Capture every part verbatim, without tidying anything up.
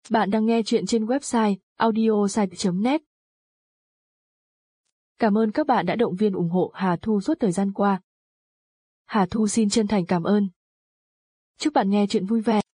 Bạn đang nghe chuyện trên website audiosite chấm net. Cảm ơn các bạn đã động viên ủng hộ Hà Thu suốt thời gian qua. Hà Thu xin chân thành cảm ơn. Chúc bạn nghe chuyện vui vẻ.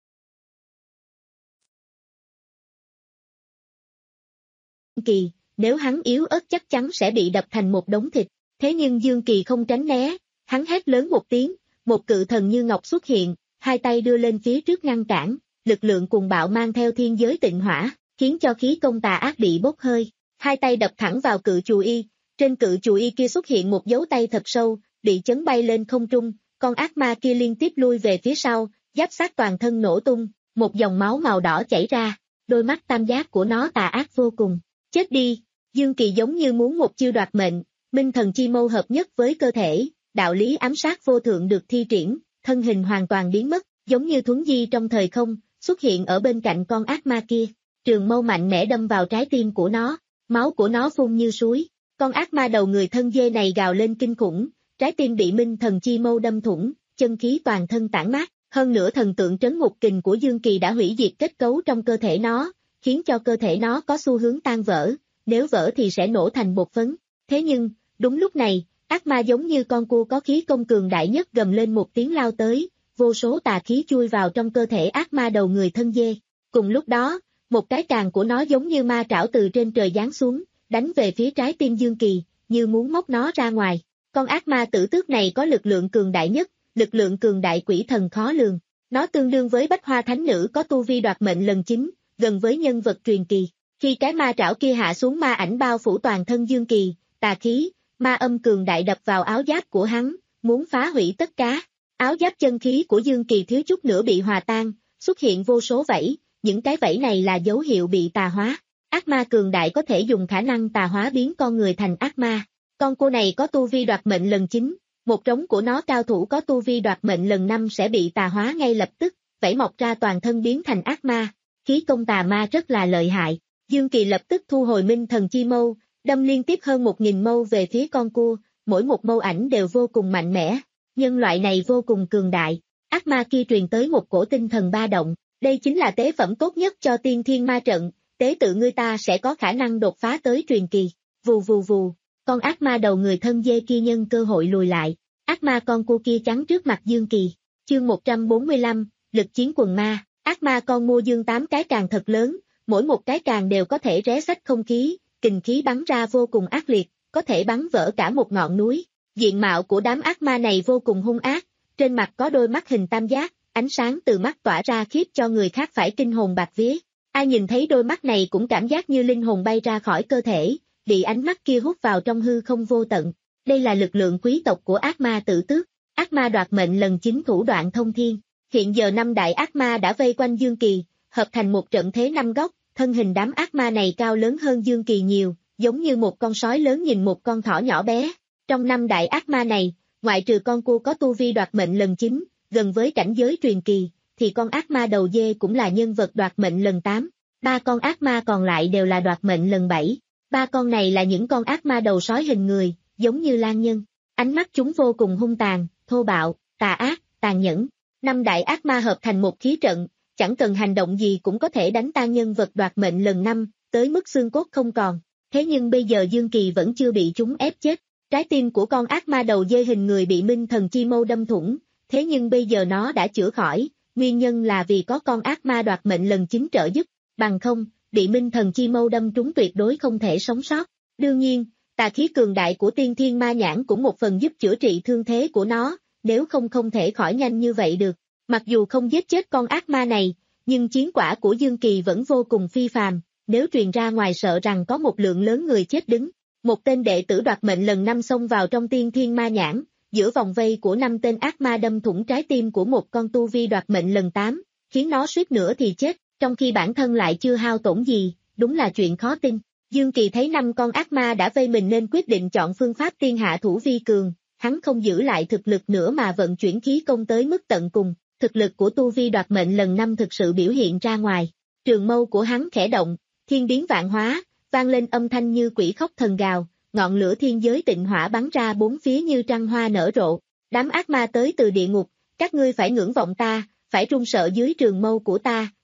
Kỳ, nếu hắn yếu ớt chắc chắn sẽ bị đập thành một đống thịt. Thế nhưng Dương Kỳ không tránh né, hắn hét lớn một tiếng, một cự thần như ngọc xuất hiện, hai tay đưa lên phía trước ngăn cản, lực lượng cuồng bạo mang theo thiên giới tịnh hỏa, khiến cho khí công tà ác bị bốc hơi, hai tay đập thẳng vào cự chù y, trên cự chù y kia xuất hiện một dấu tay thật sâu, bị chấn bay lên không trung, con ác ma kia liên tiếp lui về phía sau, giáp sát toàn thân nổ tung, một dòng máu màu đỏ chảy ra, đôi mắt tam giác của nó tà ác vô cùng. Chết đi, Dương Kỳ giống như muốn một chiêu đoạt mệnh, minh thần chi mâu hợp nhất với cơ thể, đạo lý ám sát vô thượng được thi triển, thân hình hoàn toàn biến mất, giống như thuấn di trong thời không, xuất hiện ở bên cạnh con ác ma kia, trường mâu mạnh mẽ đâm vào trái tim của nó, máu của nó phun như suối, con ác ma đầu người thân dê này gào lên kinh khủng, trái tim bị minh thần chi mâu đâm thủng, chân khí toàn thân tản mát, hơn nữa thần tượng trấn ngục kình của Dương Kỳ đã hủy diệt kết cấu trong cơ thể nó, khiến cho cơ thể nó có xu hướng tan vỡ, nếu vỡ thì sẽ nổ thành bột phấn. Thế nhưng, đúng lúc này, ác ma giống như con cua có khí công cường đại nhất gầm lên một tiếng lao tới, vô số tà khí chui vào trong cơ thể ác ma đầu người thân dê. Cùng lúc đó, một cái càng của nó giống như ma trảo từ trên trời giáng xuống, đánh về phía trái tim Dương Kỳ, như muốn móc nó ra ngoài. Con ác ma tử tước này có lực lượng cường đại nhất, lực lượng cường đại quỷ thần khó lường. Nó tương đương với Bách Hoa Thánh Nữ có tu vi đoạt mệnh lần chín, gần với nhân vật truyền kỳ. Khi cái ma trảo kia hạ xuống, ma ảnh bao phủ toàn thân Dương Kỳ, tà khí, ma âm cường đại đập vào áo giáp của hắn, muốn phá hủy tất cả. Áo giáp chân khí của Dương Kỳ thiếu chút nữa bị hòa tan, xuất hiện vô số vảy, những cái vảy này là dấu hiệu bị tà hóa. Ác ma cường đại có thể dùng khả năng tà hóa biến con người thành ác ma. Con cô này có tu vi đoạt mệnh lần chín, một trống của nó cao thủ có tu vi đoạt mệnh lần năm sẽ bị tà hóa ngay lập tức, vảy mọc ra toàn thân biến thành ác ma. Khí công tà ma rất là lợi hại. Dương Kỳ lập tức thu hồi minh thần chi mâu, đâm liên tiếp hơn một nghìn mâu về phía con cua, mỗi một mâu ảnh đều vô cùng mạnh mẽ. Nhân loại này vô cùng cường đại, ác ma kia truyền tới một cổ tinh thần ba động, đây chính là tế phẩm tốt nhất cho tiên thiên ma trận, tế tự ngươi ta sẽ có khả năng đột phá tới truyền kỳ. Vù vù vù, con ác ma đầu người thân dê kia nhân cơ hội lùi lại, ác ma con cua kia chắn trước mặt Dương Kỳ. Chương một trăm bốn mươi lăm, lực chiến quần ma, ác ma con mua dương tám cái càng thật lớn, mỗi một cái càng đều có thể ré rách không khí, kình khí bắn ra vô cùng ác liệt, có thể bắn vỡ cả một ngọn núi. Diện mạo của đám ác ma này vô cùng hung ác, trên mặt có đôi mắt hình tam giác, ánh sáng từ mắt tỏa ra khiếp cho người khác phải kinh hồn bạt vía. Ai nhìn thấy đôi mắt này cũng cảm giác như linh hồn bay ra khỏi cơ thể, bị ánh mắt kia hút vào trong hư không vô tận. Đây là lực lượng quý tộc của ác ma tử tước, ác ma đoạt mệnh lần chín thủ đoạn thông thiên. Hiện giờ năm đại ác ma đã vây quanh Dương Kỳ, hợp thành một trận thế năm góc, thân hình đám ác ma này cao lớn hơn Dương Kỳ nhiều, giống như một con sói lớn nhìn một con thỏ nhỏ bé. Trong năm đại ác ma này, ngoại trừ con cua có tu vi đoạt mệnh lần chín, gần với cảnh giới truyền kỳ, thì con ác ma đầu dê cũng là nhân vật đoạt mệnh lần tám. Ba con ác ma còn lại đều là đoạt mệnh lần bảy. Ba con này là những con ác ma đầu sói hình người, giống như lang nhân. Ánh mắt chúng vô cùng hung tàn, thô bạo, tà ác, tàn nhẫn. Năm đại ác ma hợp thành một khí trận, chẳng cần hành động gì cũng có thể đánh tan nhân vật đoạt mệnh lần năm, tới mức xương cốt không còn. Thế nhưng bây giờ Dương Kỳ vẫn chưa bị chúng ép chết. Trái tim của con ác ma đầu dê hình người bị minh thần chi mâu đâm thủng, thế nhưng bây giờ nó đã chữa khỏi, nguyên nhân là vì có con ác ma đoạt mệnh lần chín trợ giúp, bằng không, bị minh thần chi mâu đâm trúng tuyệt đối không thể sống sót. Đương nhiên, tà khí cường đại của tiên thiên ma nhãn cũng một phần giúp chữa trị thương thế của nó, nếu không không thể khỏi nhanh như vậy được. Mặc dù không giết chết con ác ma này, nhưng chiến quả của Dương Kỳ vẫn vô cùng phi phàm, nếu truyền ra ngoài sợ rằng có một lượng lớn người chết đứng. Một tên đệ tử đoạt mệnh lần năm xông vào trong tiên thiên ma nhãn, giữa vòng vây của năm tên ác ma đâm thủng trái tim của một con tu vi đoạt mệnh lần tám, khiến nó suýt nữa thì chết, trong khi bản thân lại chưa hao tổn gì, đúng là chuyện khó tin. Dương Kỳ thấy năm con ác ma đã vây mình nên quyết định chọn phương pháp tiên hạ thủ vi cường, hắn không giữ lại thực lực nữa mà vận chuyển khí công tới mức tận cùng, thực lực của tu vi đoạt mệnh lần năm thực sự biểu hiện ra ngoài. Trường mâu của hắn khẽ động, thiên biến vạn hóa, vang lên âm thanh như quỷ khóc thần gào, ngọn lửa thiên giới tịnh hỏa bắn ra bốn phía như trăng hoa nở rộ. Đám ác ma tới từ địa ngục, các ngươi phải ngưỡng vọng ta, phải run sợ dưới trường mâu của ta,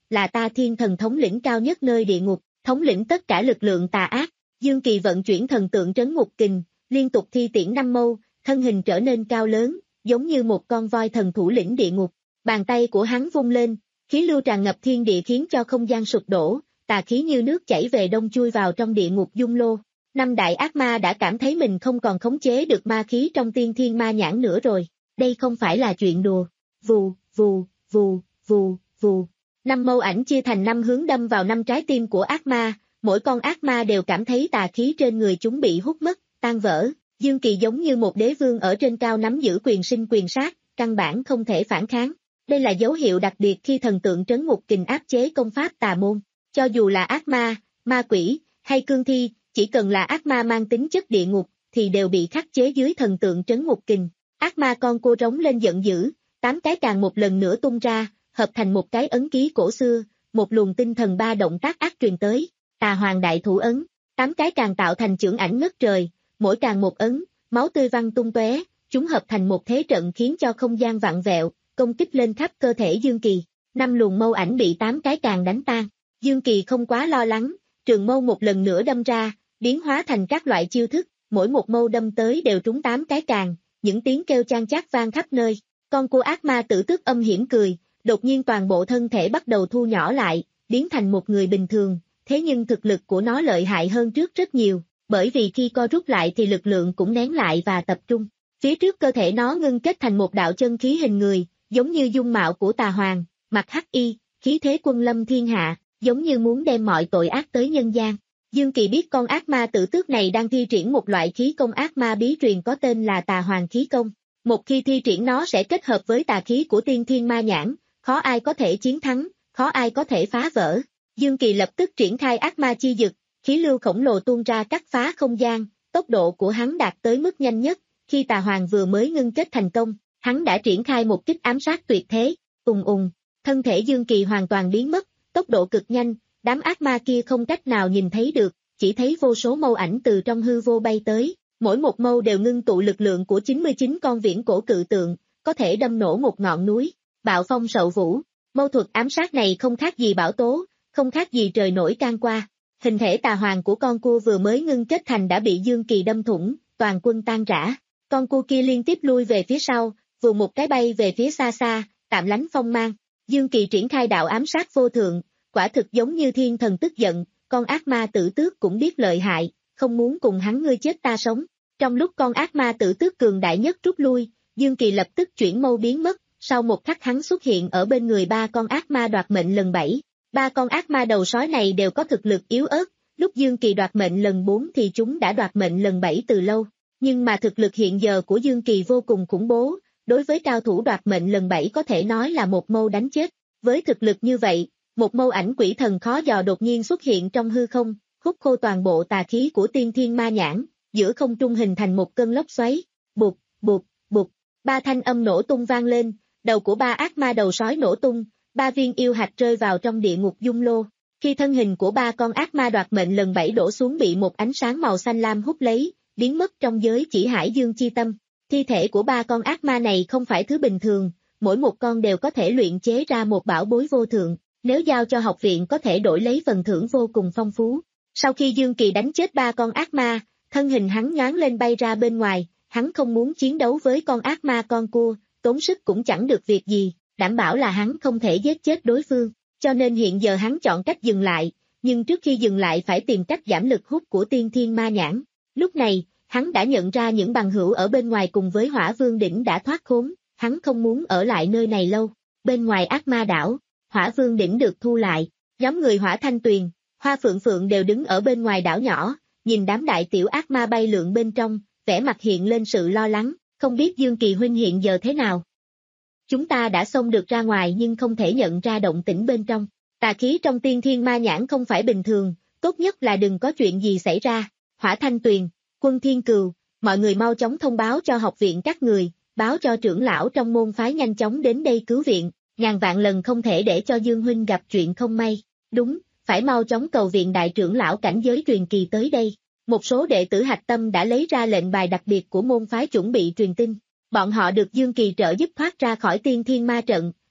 là ta thiên thần thống lĩnh cao nhất nơi địa ngục, thống lĩnh tất cả lực lượng tà ác. Dương Kỳ vận chuyển thần tượng trấn ngục kình, liên tục thi triển năm mâu, thân hình trở nên cao lớn, giống như một con voi thần thủ lĩnh địa ngục. Bàn tay của hắn vung lên, khí lưu tràn ngập thiên địa khiến cho không gian sụp đổ, tà khí như nước chảy về đông chui vào trong địa ngục dung lô. Năm đại ác ma đã cảm thấy mình không còn khống chế được ma khí trong tiên thiên ma nhãn nữa rồi. Đây không phải là chuyện đùa. Vù, vù, vù, vù, vù. Năm mâu ảnh chia thành năm hướng đâm vào năm trái tim của ác ma, mỗi con ác ma đều cảm thấy tà khí trên người chúng bị hút mất, tan vỡ. Dương Kỳ giống như một đế vương ở trên cao nắm giữ quyền sinh quyền sát, căn bản không thể phản kháng. Đây là dấu hiệu đặc biệt khi thần tượng trấn ngục kình áp chế công pháp tà môn. Cho dù là ác ma, ma quỷ, hay cương thi, chỉ cần là ác ma mang tính chất địa ngục, thì đều bị khắc chế dưới thần tượng trấn ngục kình. Ác ma con cô rống lên giận dữ, tám cái càng một lần nữa tung ra, hợp thành một cái ấn ký cổ xưa, một luồng tinh thần ba động tác ác truyền tới, tà hoàng đại thủ ấn, tám cái càng tạo thành chưởng ảnh ngất trời, mỗi càng một ấn, máu tươi văng tung tóe, chúng hợp thành một thế trận khiến cho không gian vặn vẹo, công kích lên khắp cơ thể Dương Kỳ. Năm luồng mâu ảnh bị tám cái càng đánh tan. Dương Kỳ không quá lo lắng, trường mâu một lần nữa đâm ra, biến hóa thành các loại chiêu thức, mỗi một mâu đâm tới đều trúng tám cái càng, những tiếng kêu chan chát vang khắp nơi. Con của ác ma tử tước âm hiểm cười, đột nhiên toàn bộ thân thể bắt đầu thu nhỏ lại, biến thành một người bình thường, thế nhưng thực lực của nó lợi hại hơn trước rất nhiều, bởi vì khi co rút lại thì lực lượng cũng nén lại và tập trung. Phía trước cơ thể nó ngưng kết thành một đạo chân khí hình người, giống như dung mạo của tà hoàng, mặt hắc y, khí thế quân lâm thiên hạ, giống như muốn đem mọi tội ác tới nhân gian. Dương Kỳ biết con ác ma tử tước này đang thi triển một loại khí công ác ma bí truyền có tên là tà hoàng khí công. Một khi thi triển nó sẽ kết hợp với tà khí của tiên thiên ma nhãn, khó ai có thể chiến thắng, khó ai có thể phá vỡ. Dương Kỳ lập tức triển khai ác ma chi dực, khí lưu khổng lồ tuôn ra cắt phá không gian, tốc độ của hắn đạt tới mức nhanh nhất. Khi tà hoàng vừa mới ngưng kết thành công, hắn đã triển khai một kích ám sát tuyệt thế, ùng ùng, thân thể Dương Kỳ hoàn toàn biến mất, tốc độ cực nhanh, đám ác ma kia không cách nào nhìn thấy được, chỉ thấy vô số mâu ảnh từ trong hư vô bay tới, mỗi một mâu đều ngưng tụ lực lượng của chín mươi chín con viễn cổ cự tượng, có thể đâm nổ một ngọn núi. Bạo phong sậu vũ, mâu thuật ám sát này không khác gì bão tố, không khác gì trời nổi can qua. Hình thể tà hoàng của con cua vừa mới ngưng kết thành đã bị Dương Kỳ đâm thủng, toàn quân tan rã. Con cua kia liên tiếp lui về phía sau, vù một cái bay về phía xa xa, tạm lánh phong mang. Dương Kỳ triển khai đạo ám sát vô thượng, quả thực giống như thiên thần tức giận, con ác ma tử tước cũng biết lợi hại, không muốn cùng hắn ngươi chết ta sống. Trong lúc con ác ma tử tước cường đại nhất rút lui, Dương Kỳ lập tức chuyển mâu biến mất, sau một khắc hắn xuất hiện ở bên người ba con ác ma đoạt mệnh lần bảy. Ba con ác ma đầu sói này đều có thực lực yếu ớt, lúc Dương Kỳ đoạt mệnh lần bốn thì chúng đã đoạt mệnh lần bảy từ lâu. Nhưng mà thực lực hiện giờ của Dương Kỳ vô cùng khủng bố, đối với cao thủ đoạt mệnh lần bảy có thể nói là một mâu đánh chết. Với thực lực như vậy, một mâu ảnh quỷ thần khó dò đột nhiên xuất hiện trong hư không, hút khô toàn bộ tà khí của tiên thiên ma nhãn, giữa không trung hình thành một cơn lốc xoáy, bụt, bụt, bụt, ba thanh âm nổ tung vang lên, đầu của ba ác ma đầu sói nổ tung, ba viên yêu hạch rơi vào trong địa ngục dung lô. Khi thân hình của ba con ác ma đoạt mệnh lần bảy đổ xuống bị một ánh sáng màu xanh lam hút lấy, biến mất trong giới chỉ hải dương chi tâm. Thi thể của ba con ác ma này không phải thứ bình thường, mỗi một con đều có thể luyện chế ra một bảo bối vô thượng, nếu giao cho học viện có thể đổi lấy phần thưởng vô cùng phong phú. Sau khi Dương Kỳ đánh chết ba con ác ma, thân hình hắn nhoáng lên bay ra bên ngoài, hắn không muốn chiến đấu với con ác ma con cua, tốn sức cũng chẳng được việc gì, đảm bảo là hắn không thể giết chết đối phương, cho nên hiện giờ hắn chọn cách dừng lại, nhưng trước khi dừng lại phải tìm cách giảm lực hút của tiên thiên ma nhãn. Lúc này, hắn đã nhận ra những bằng hữu ở bên ngoài cùng với Hỏa Vương Đỉnh đã thoát khốn, hắn không muốn ở lại nơi này lâu. Bên ngoài ác ma đảo, Hỏa Vương Đỉnh được thu lại, nhóm người Hỏa Thanh Tuyền, Hoa Phượng Phượng đều đứng ở bên ngoài đảo nhỏ, nhìn đám đại tiểu ác ma bay lượn bên trong, vẻ mặt hiện lên sự lo lắng, không biết Dương Kỳ huynh hiện giờ thế nào. Chúng ta đã xông được ra ngoài nhưng không thể nhận ra động tĩnh bên trong. Tà khí trong tiên thiên ma nhãn không phải bình thường, tốt nhất là đừng có chuyện gì xảy ra. Hỏa Thanh Tuyền, Quân Thiên Cừu, mọi người mau chóng thông báo cho học viện các người, báo cho trưởng lão trong môn phái nhanh chóng đến đây cứu viện, ngàn vạn lần không thể để cho Dương huynh gặp chuyện không may. Đúng, phải mau chóng cầu viện đại trưởng lão cảnh giới truyền kỳ tới đây. Một số đệ tử hạch tâm đã lấy ra lệnh bài đặc biệt của môn phái chuẩn bị truyền tin. Bọn họ được Dương Kỳ trợ giúp thoát ra khỏi tiên thiên ma trận,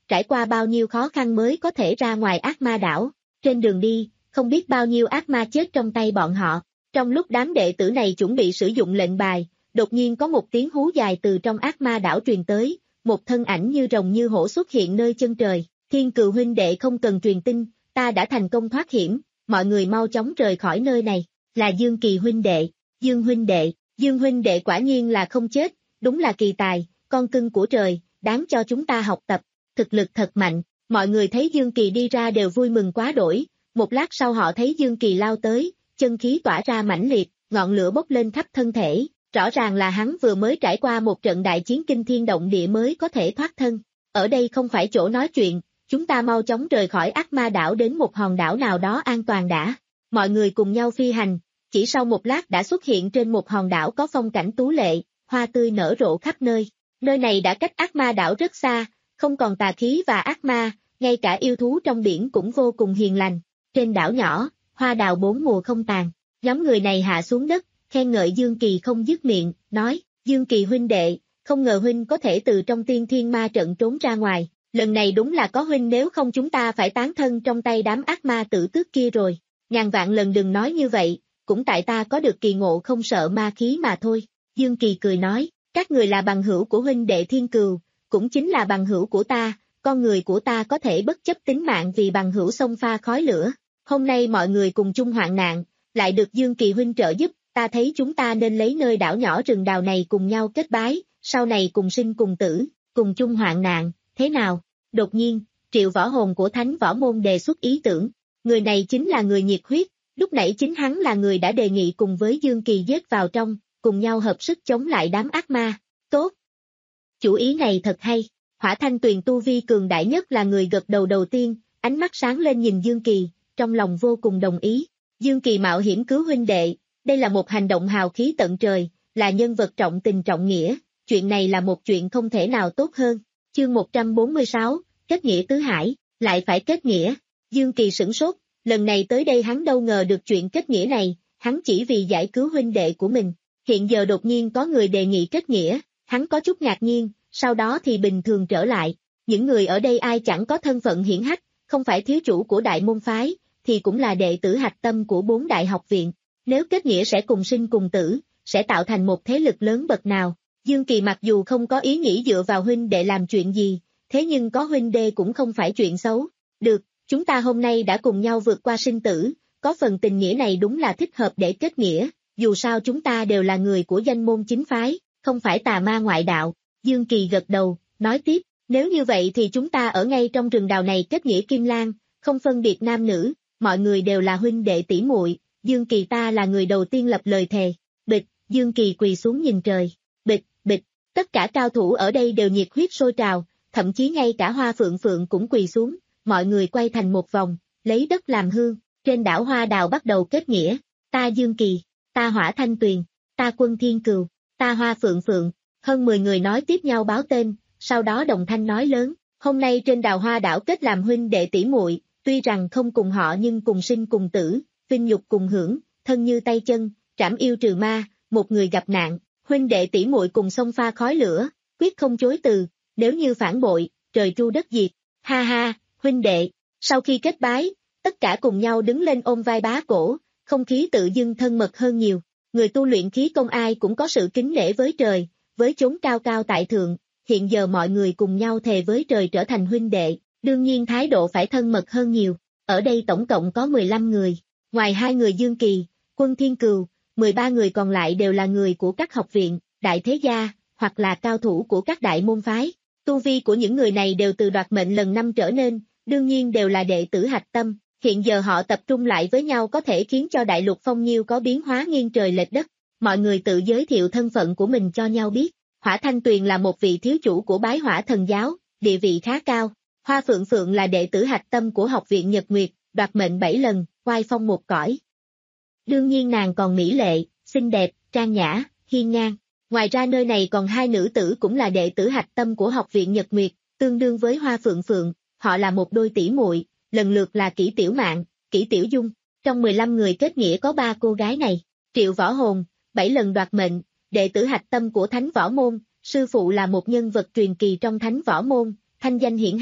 trải qua bao nhiêu khó khăn mới có thể ra ngoài ác ma đảo. Trên đường đi, không biết bao nhiêu ác ma chết trong tay bọn họ. Trong lúc đám đệ tử này chuẩn bị sử dụng lệnh bài, đột nhiên có một tiếng hú dài từ trong ác ma đảo truyền tới, một thân ảnh như rồng như hổ xuất hiện nơi chân trời. Thiên Cừu huynh đệ không cần truyền tin, ta đã thành công thoát hiểm, mọi người mau chóng rời khỏi nơi này. Là Dương Kỳ huynh đệ, Dương huynh đệ, Dương huynh đệ quả nhiên là không chết, đúng là kỳ tài, con cưng của trời, đáng cho chúng ta học tập, thực lực thật mạnh. Mọi người thấy Dương Kỳ đi ra đều vui mừng quá đổi, một lát sau họ thấy Dương Kỳ lao tới, chân khí tỏa ra mãnh liệt, ngọn lửa bốc lên khắp thân thể, rõ ràng là hắn vừa mới trải qua một trận đại chiến kinh thiên động địa mới có thể thoát thân. Ở đây không phải chỗ nói chuyện, chúng ta mau chóng rời khỏi ác ma đảo đến một hòn đảo nào đó an toàn đã. Mọi người cùng nhau phi hành, chỉ sau một lát đã xuất hiện trên một hòn đảo có phong cảnh tú lệ, hoa tươi nở rộ khắp nơi. Nơi này đã cách ác ma đảo rất xa, không còn tà khí và ác ma, ngay cả yêu thú trong biển cũng vô cùng hiền lành. Trên đảo nhỏ, hoa đào bốn mùa không tàn. Nhóm người này hạ xuống đất, khen ngợi Dương Kỳ không dứt miệng, nói, Dương Kỳ huynh đệ, không ngờ huynh có thể từ trong tiên thiên ma trận trốn ra ngoài. Lần này đúng là có huynh, nếu không chúng ta phải tán thân trong tay đám ác ma tử tước kia rồi. Ngàn vạn lần đừng nói như vậy, cũng tại ta có được kỳ ngộ không sợ ma khí mà thôi. Dương Kỳ cười nói, các người là bằng hữu của huynh đệ Thiên Cừu, cũng chính là bằng hữu của ta, con người của ta có thể bất chấp tính mạng vì bằng hữu xông pha khói lửa. Hôm nay mọi người cùng chung hoạn nạn, lại được Dương Kỳ huynh trợ giúp, ta thấy chúng ta nên lấy nơi đảo nhỏ rừng đào này cùng nhau kết bái, sau này cùng sinh cùng tử, cùng chung hoạn nạn, thế nào? Đột nhiên, Triệu Võ Hồn của Thánh Võ Môn đề xuất ý tưởng, người này chính là người nhiệt huyết, lúc nãy chính hắn là người đã đề nghị cùng với Dương Kỳ giết vào trong, cùng nhau hợp sức chống lại đám ác ma. Tốt! Chủ ý này thật hay. Hỏa Thanh Tuyền tu vi cường đại nhất là người gật đầu đầu tiên, ánh mắt sáng lên nhìn Dương Kỳ, trong lòng vô cùng đồng ý. Dương Kỳ mạo hiểm cứu huynh đệ, đây là một hành động hào khí tận trời, là nhân vật trọng tình trọng nghĩa, chuyện này là một chuyện không thể nào tốt hơn. Chương một trăm bốn mươi sáu, kết nghĩa tứ hải, lại phải kết nghĩa. Dương Kỳ sửng sốt, lần này tới đây hắn đâu ngờ được chuyện kết nghĩa này, hắn chỉ vì giải cứu huynh đệ của mình. Hiện giờ đột nhiên có người đề nghị kết nghĩa, hắn có chút ngạc nhiên, sau đó thì bình thường trở lại. Những người ở đây ai chẳng có thân phận hiển hách, không phải thiếu chủ của đại môn phái, thì cũng là đệ tử hạch tâm của bốn đại học viện. Nếu kết nghĩa sẽ cùng sinh cùng tử, sẽ tạo thành một thế lực lớn bậc nào. Dương Kỳ mặc dù không có ý nghĩ dựa vào huynh đệ làm chuyện gì, thế nhưng có huynh đệ cũng không phải chuyện xấu. Được, chúng ta hôm nay đã cùng nhau vượt qua sinh tử, có phần tình nghĩa này đúng là thích hợp để kết nghĩa, dù sao chúng ta đều là người của danh môn chính phái, không phải tà ma ngoại đạo. Dương Kỳ gật đầu, nói tiếp, nếu như vậy thì chúng ta ở ngay trong rừng đào này kết nghĩa kim lan, không phân biệt nam nữ, mọi người đều là huynh đệ tỷ muội. Dương Kỳ ta là người đầu tiên lập lời thề. Bịch, Dương Kỳ quỳ xuống nhìn trời. Bịch, bịch, tất cả cao thủ ở đây đều nhiệt huyết sôi trào, thậm chí ngay cả Hoa Phượng Phượng cũng quỳ xuống, mọi người quay thành một vòng, lấy đất làm hương, trên đảo Hoa Đào bắt đầu kết nghĩa, ta Dương Kỳ, ta Hỏa Thanh Tuyền, ta Quân Thiên Cừu, ta Hoa Phượng Phượng, hơn mười người nói tiếp nhau báo tên, sau đó đồng thanh nói lớn, hôm nay trên đào Hoa đảo kết làm huynh đệ tỷ muội, tuy rằng không cùng họ nhưng cùng sinh cùng tử, vinh nhục cùng hưởng, thân như tay chân, trảm yêu trừ ma, một người gặp nạn, huynh đệ tỷ muội cùng xông pha khói lửa, quyết không chối từ, nếu như phản bội, trời tru đất diệt. Ha ha, huynh đệ, sau khi kết bái, tất cả cùng nhau đứng lên ôm vai bá cổ, không khí tự dưng thân mật hơn nhiều. Người tu luyện khí công ai cũng có sự kính nể với trời, với chốn cao cao tại thượng, hiện giờ mọi người cùng nhau thề với trời trở thành huynh đệ, đương nhiên thái độ phải thân mật hơn nhiều. Ở đây tổng cộng có mười lăm người, ngoài hai người Dương Kỳ, Quân Thiên Cừu, mười ba người còn lại đều là người của các học viện, đại thế gia, hoặc là cao thủ của các đại môn phái. Tu vi của những người này đều từ đoạt mệnh lần năm trở nên, đương nhiên đều là đệ tử hạch tâm. Hiện giờ họ tập trung lại với nhau có thể khiến cho đại lục phong nhiêu có biến hóa nghiêng trời lệch đất. Mọi người tự giới thiệu thân phận của mình cho nhau biết. Hỏa Thanh Tuyền là một vị thiếu chủ của Bái Hỏa Thần Giáo, địa vị khá cao. Hoa Phượng Phượng là đệ tử hạch tâm của học viện Nhật Nguyệt, đoạt mệnh bảy lần, oai phong một cõi. Đương nhiên nàng còn mỹ lệ, xinh đẹp, trang nhã, hiên ngang. Ngoài ra nơi này còn hai nữ tử cũng là đệ tử hạch tâm của học viện Nhật Nguyệt, tương đương với Hoa Phượng Phượng, họ là một đôi tỷ muội, lần lượt là Kỷ Tiểu Mạn, Kỷ Tiểu Dung. Trong mười lăm người kết nghĩa có ba cô gái này. Triệu Võ Hồn, bảy lần đoạt mệnh, đệ tử hạch tâm của Thánh Võ Môn, sư phụ là một nhân vật truyền kỳ trong Thánh Võ Môn, thanh danh hiển hách,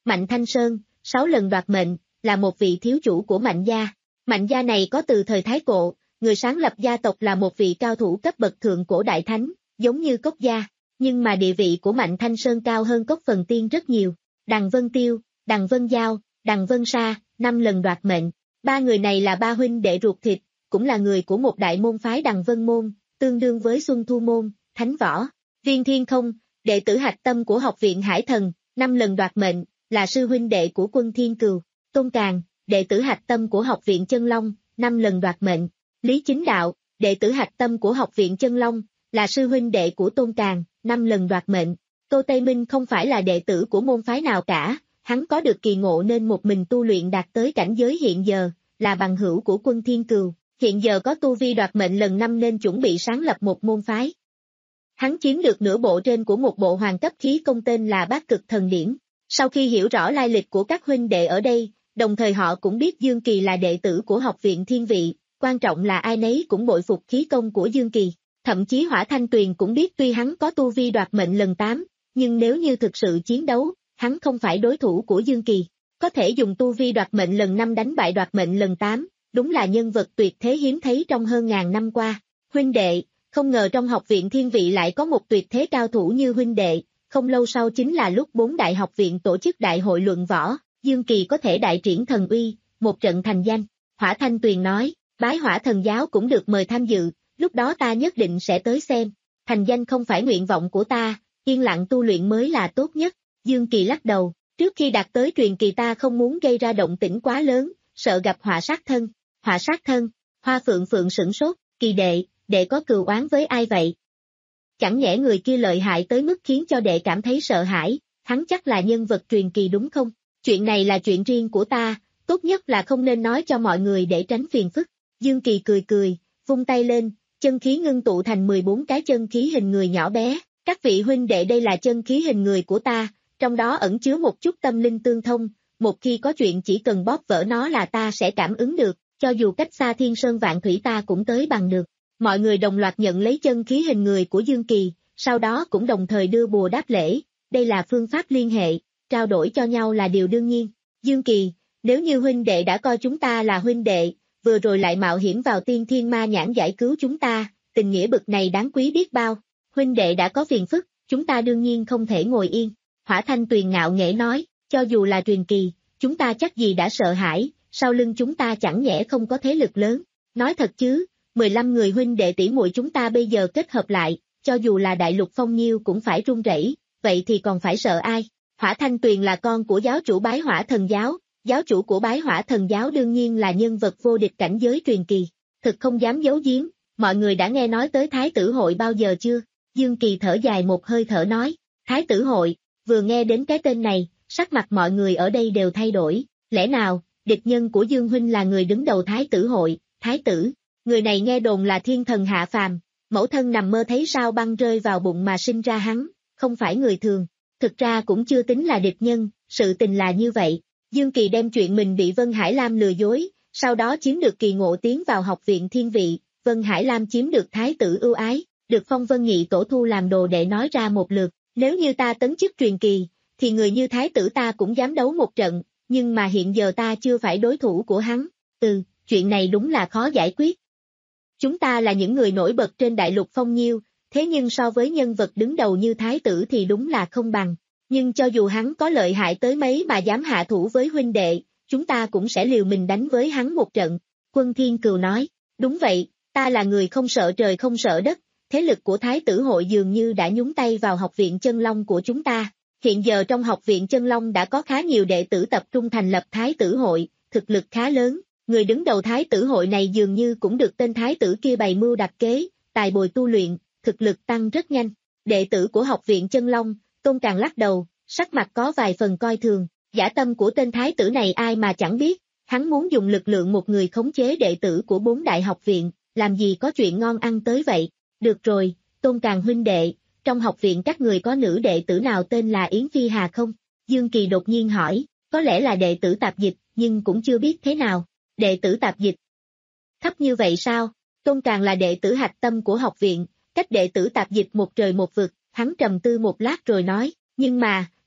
Mạnh Thanh Sơn, sáu lần đoạt mệnh, là một vị thiếu chủ của Mạnh gia. Mạnh gia này có từ thời Thái Cổ, người sáng lập gia tộc là một vị cao thủ cấp bậc thượng cổ đại thánh, giống như Cốc gia, nhưng mà địa vị của Mạnh Thanh Sơn cao hơn Cốc Phần Tiên rất nhiều. Đằng Vân Tiêu, Đằng Vân Giao, Đằng Vân Sa, năm lần đoạt mệnh. Ba người này là ba huynh đệ ruột thịt, cũng là người của một đại môn phái Đằng Vân Môn, tương đương với Xuân Thu Môn, Thánh Võ. Viên Thiên Không, đệ tử hạch tâm của học viện Hải Thần, năm lần đoạt mệnh, là sư huynh đệ của Quân Thiên Cừu. Tôn Càn, đệ tử hạch tâm của học viện Chân Long, năm lần đoạt mệnh. Lý Chính Đạo, đệ tử hạch tâm của học viện Chân Long, là sư huynh đệ của Tôn Càn, năm lần đoạt mệnh. Tô Tây Minh không phải là đệ tử của môn phái nào cả, hắn có được kỳ ngộ nên một mình tu luyện đạt tới cảnh giới hiện giờ, là bằng hữu của Quân Thiên Cừu, hiện giờ có tu vi đoạt mệnh lần năm nên chuẩn bị sáng lập một môn phái. Hắn chiếm được nửa bộ trên của một bộ hoàng cấp khí công tên là Bát Cực Thần Điển. Sau khi hiểu rõ lai lịch của các huynh đệ ở đây, đồng thời họ cũng biết Dương Kỳ là đệ tử của học viện Thiên Vị, quan trọng là ai nấy cũng bội phục khí công của Dương Kỳ. Thậm chí Hỏa Thanh Tuyền cũng biết tuy hắn có tu vi đoạt mệnh lần tám, nhưng nếu như thực sự chiến đấu, hắn không phải đối thủ của Dương Kỳ. Có thể dùng tu vi đoạt mệnh lần năm đánh bại đoạt mệnh lần tám, đúng là nhân vật tuyệt thế hiếm thấy trong hơn ngàn năm qua. Huynh đệ, không ngờ trong học viện Thiên Vị lại có một tuyệt thế cao thủ như huynh đệ, không lâu sau chính là lúc bốn đại học viện tổ chức đại hội luận võ, Dương Kỳ có thể đại triển thần uy, một trận thành danh. Hỏa Thanh Tuyền nói, Bái Hỏa Thần Giáo cũng được mời tham dự, lúc đó ta nhất định sẽ tới xem. Thành danh không phải nguyện vọng của ta, yên lặng tu luyện mới là tốt nhất. Dương Kỳ lắc đầu, trước khi đạt tới truyền kỳ ta không muốn gây ra động tĩnh quá lớn, sợ gặp họa sát thân. Họa sát thân, Hoa Phượng Phượng sửng sốt, Kỳ đệ, đệ có cừu oán với ai vậy? Chẳng nhẽ người kia lợi hại tới mức khiến cho đệ cảm thấy sợ hãi, hắn chắc là nhân vật truyền kỳ đúng không? Chuyện này là chuyện riêng của ta, tốt nhất là không nên nói cho mọi người để tránh phiền phức. Dương Kỳ cười cười, vung tay lên, chân khí ngưng tụ thành mười bốn cái chân khí hình người nhỏ bé. Các vị huynh đệ, đây là chân khí hình người của ta, trong đó ẩn chứa một chút tâm linh tương thông, một khi có chuyện chỉ cần bóp vỡ nó là ta sẽ cảm ứng được, cho dù cách xa thiên sơn vạn thủy ta cũng tới bằng được. Mọi người đồng loạt nhận lấy chân khí hình người của Dương Kỳ, sau đó cũng đồng thời đưa bùa đáp lễ, đây là phương pháp liên hệ, trao đổi cho nhau là điều đương nhiên. Dương Kỳ, nếu như huynh đệ đã coi chúng ta là huynh đệ, vừa rồi lại mạo hiểm vào tiên thiên ma nhãn giải cứu chúng ta, tình nghĩa bực này đáng quý biết bao. Huynh đệ đã có phiền phức, chúng ta đương nhiên không thể ngồi yên. Hỏa Thanh Tuyền ngạo nghễ nói, cho dù là truyền kỳ, chúng ta chắc gì đã sợ hãi, sau lưng chúng ta chẳng nhẽ không có thế lực lớn. Nói thật chứ, mười lăm người huynh đệ tỷ muội chúng ta bây giờ kết hợp lại, cho dù là đại lục phong nhiêu cũng phải run rẩy, vậy thì còn phải sợ ai? Hỏa Thanh Tuyền là con của giáo chủ Bái Hỏa Thần Giáo, giáo chủ của Bái Hỏa Thần Giáo đương nhiên là nhân vật vô địch cảnh giới truyền kỳ. Thực không dám giấu giếm, mọi người đã nghe nói tới Thái tử hội bao giờ chưa? Dương Kỳ thở dài một hơi thở nói, Thái tử hội, vừa nghe đến cái tên này, sắc mặt mọi người ở đây đều thay đổi, lẽ nào, địch nhân của Dương huynh là người đứng đầu Thái tử hội? Thái tử, người này nghe đồn là thiên thần hạ phàm, mẫu thân nằm mơ thấy sao băng rơi vào bụng mà sinh ra hắn, không phải người thường, thực ra cũng chưa tính là địch nhân, sự tình là như vậy. Dương Kỳ đem chuyện mình bị Vân Hải Lam lừa dối, sau đó chiếm được kỳ ngộ tiến vào học viện Thiên Vị, Vân Hải Lam chiếm được thái tử ưu ái, được phong Vân Nhị tổ thu làm đồ để nói ra một lượt, nếu như ta tấn chức truyền kỳ, thì người như thái tử ta cũng dám đấu một trận, nhưng mà hiện giờ ta chưa phải đối thủ của hắn, ừ, chuyện này đúng là khó giải quyết. Chúng ta là những người nổi bật trên đại lục phong nhiêu, thế nhưng so với nhân vật đứng đầu như thái tử thì đúng là không bằng. Nhưng cho dù hắn có lợi hại tới mấy mà dám hạ thủ với huynh đệ, chúng ta cũng sẽ liều mình đánh với hắn một trận. Quân Thiên Cừu nói, đúng vậy, ta là người không sợ trời không sợ đất, thế lực của Thái tử hội dường như đã nhúng tay vào học viện Chân Long của chúng ta. Hiện giờ trong học viện Chân Long đã có khá nhiều đệ tử tập trung thành lập Thái tử hội, thực lực khá lớn, người đứng đầu Thái tử hội này dường như cũng được tên Thái tử kia bày mưu đặt kế, tài bồi tu luyện, thực lực tăng rất nhanh. Đệ tử của học viện Chân Long, Tôn Càn lắc đầu, sắc mặt có vài phần coi thường, dã tâm của tên thái tử này ai mà chẳng biết, hắn muốn dùng lực lượng một người khống chế đệ tử của bốn đại học viện, làm gì có chuyện ngon ăn tới vậy. Được rồi, Tôn Càn huynh đệ, trong học viện các người có nữ đệ tử nào tên là Yến Phi Hà không? Dương Kỳ đột nhiên hỏi, có lẽ là đệ tử tạp dịch, nhưng cũng chưa biết thế nào. Đệ tử tạp dịch? Thấp như vậy sao? Tôn Càn là đệ tử hạch tâm của học viện, cách đệ tử tạp dịch một trời một vực, hắn trầm tư một lát rồi nói, nhưng mà,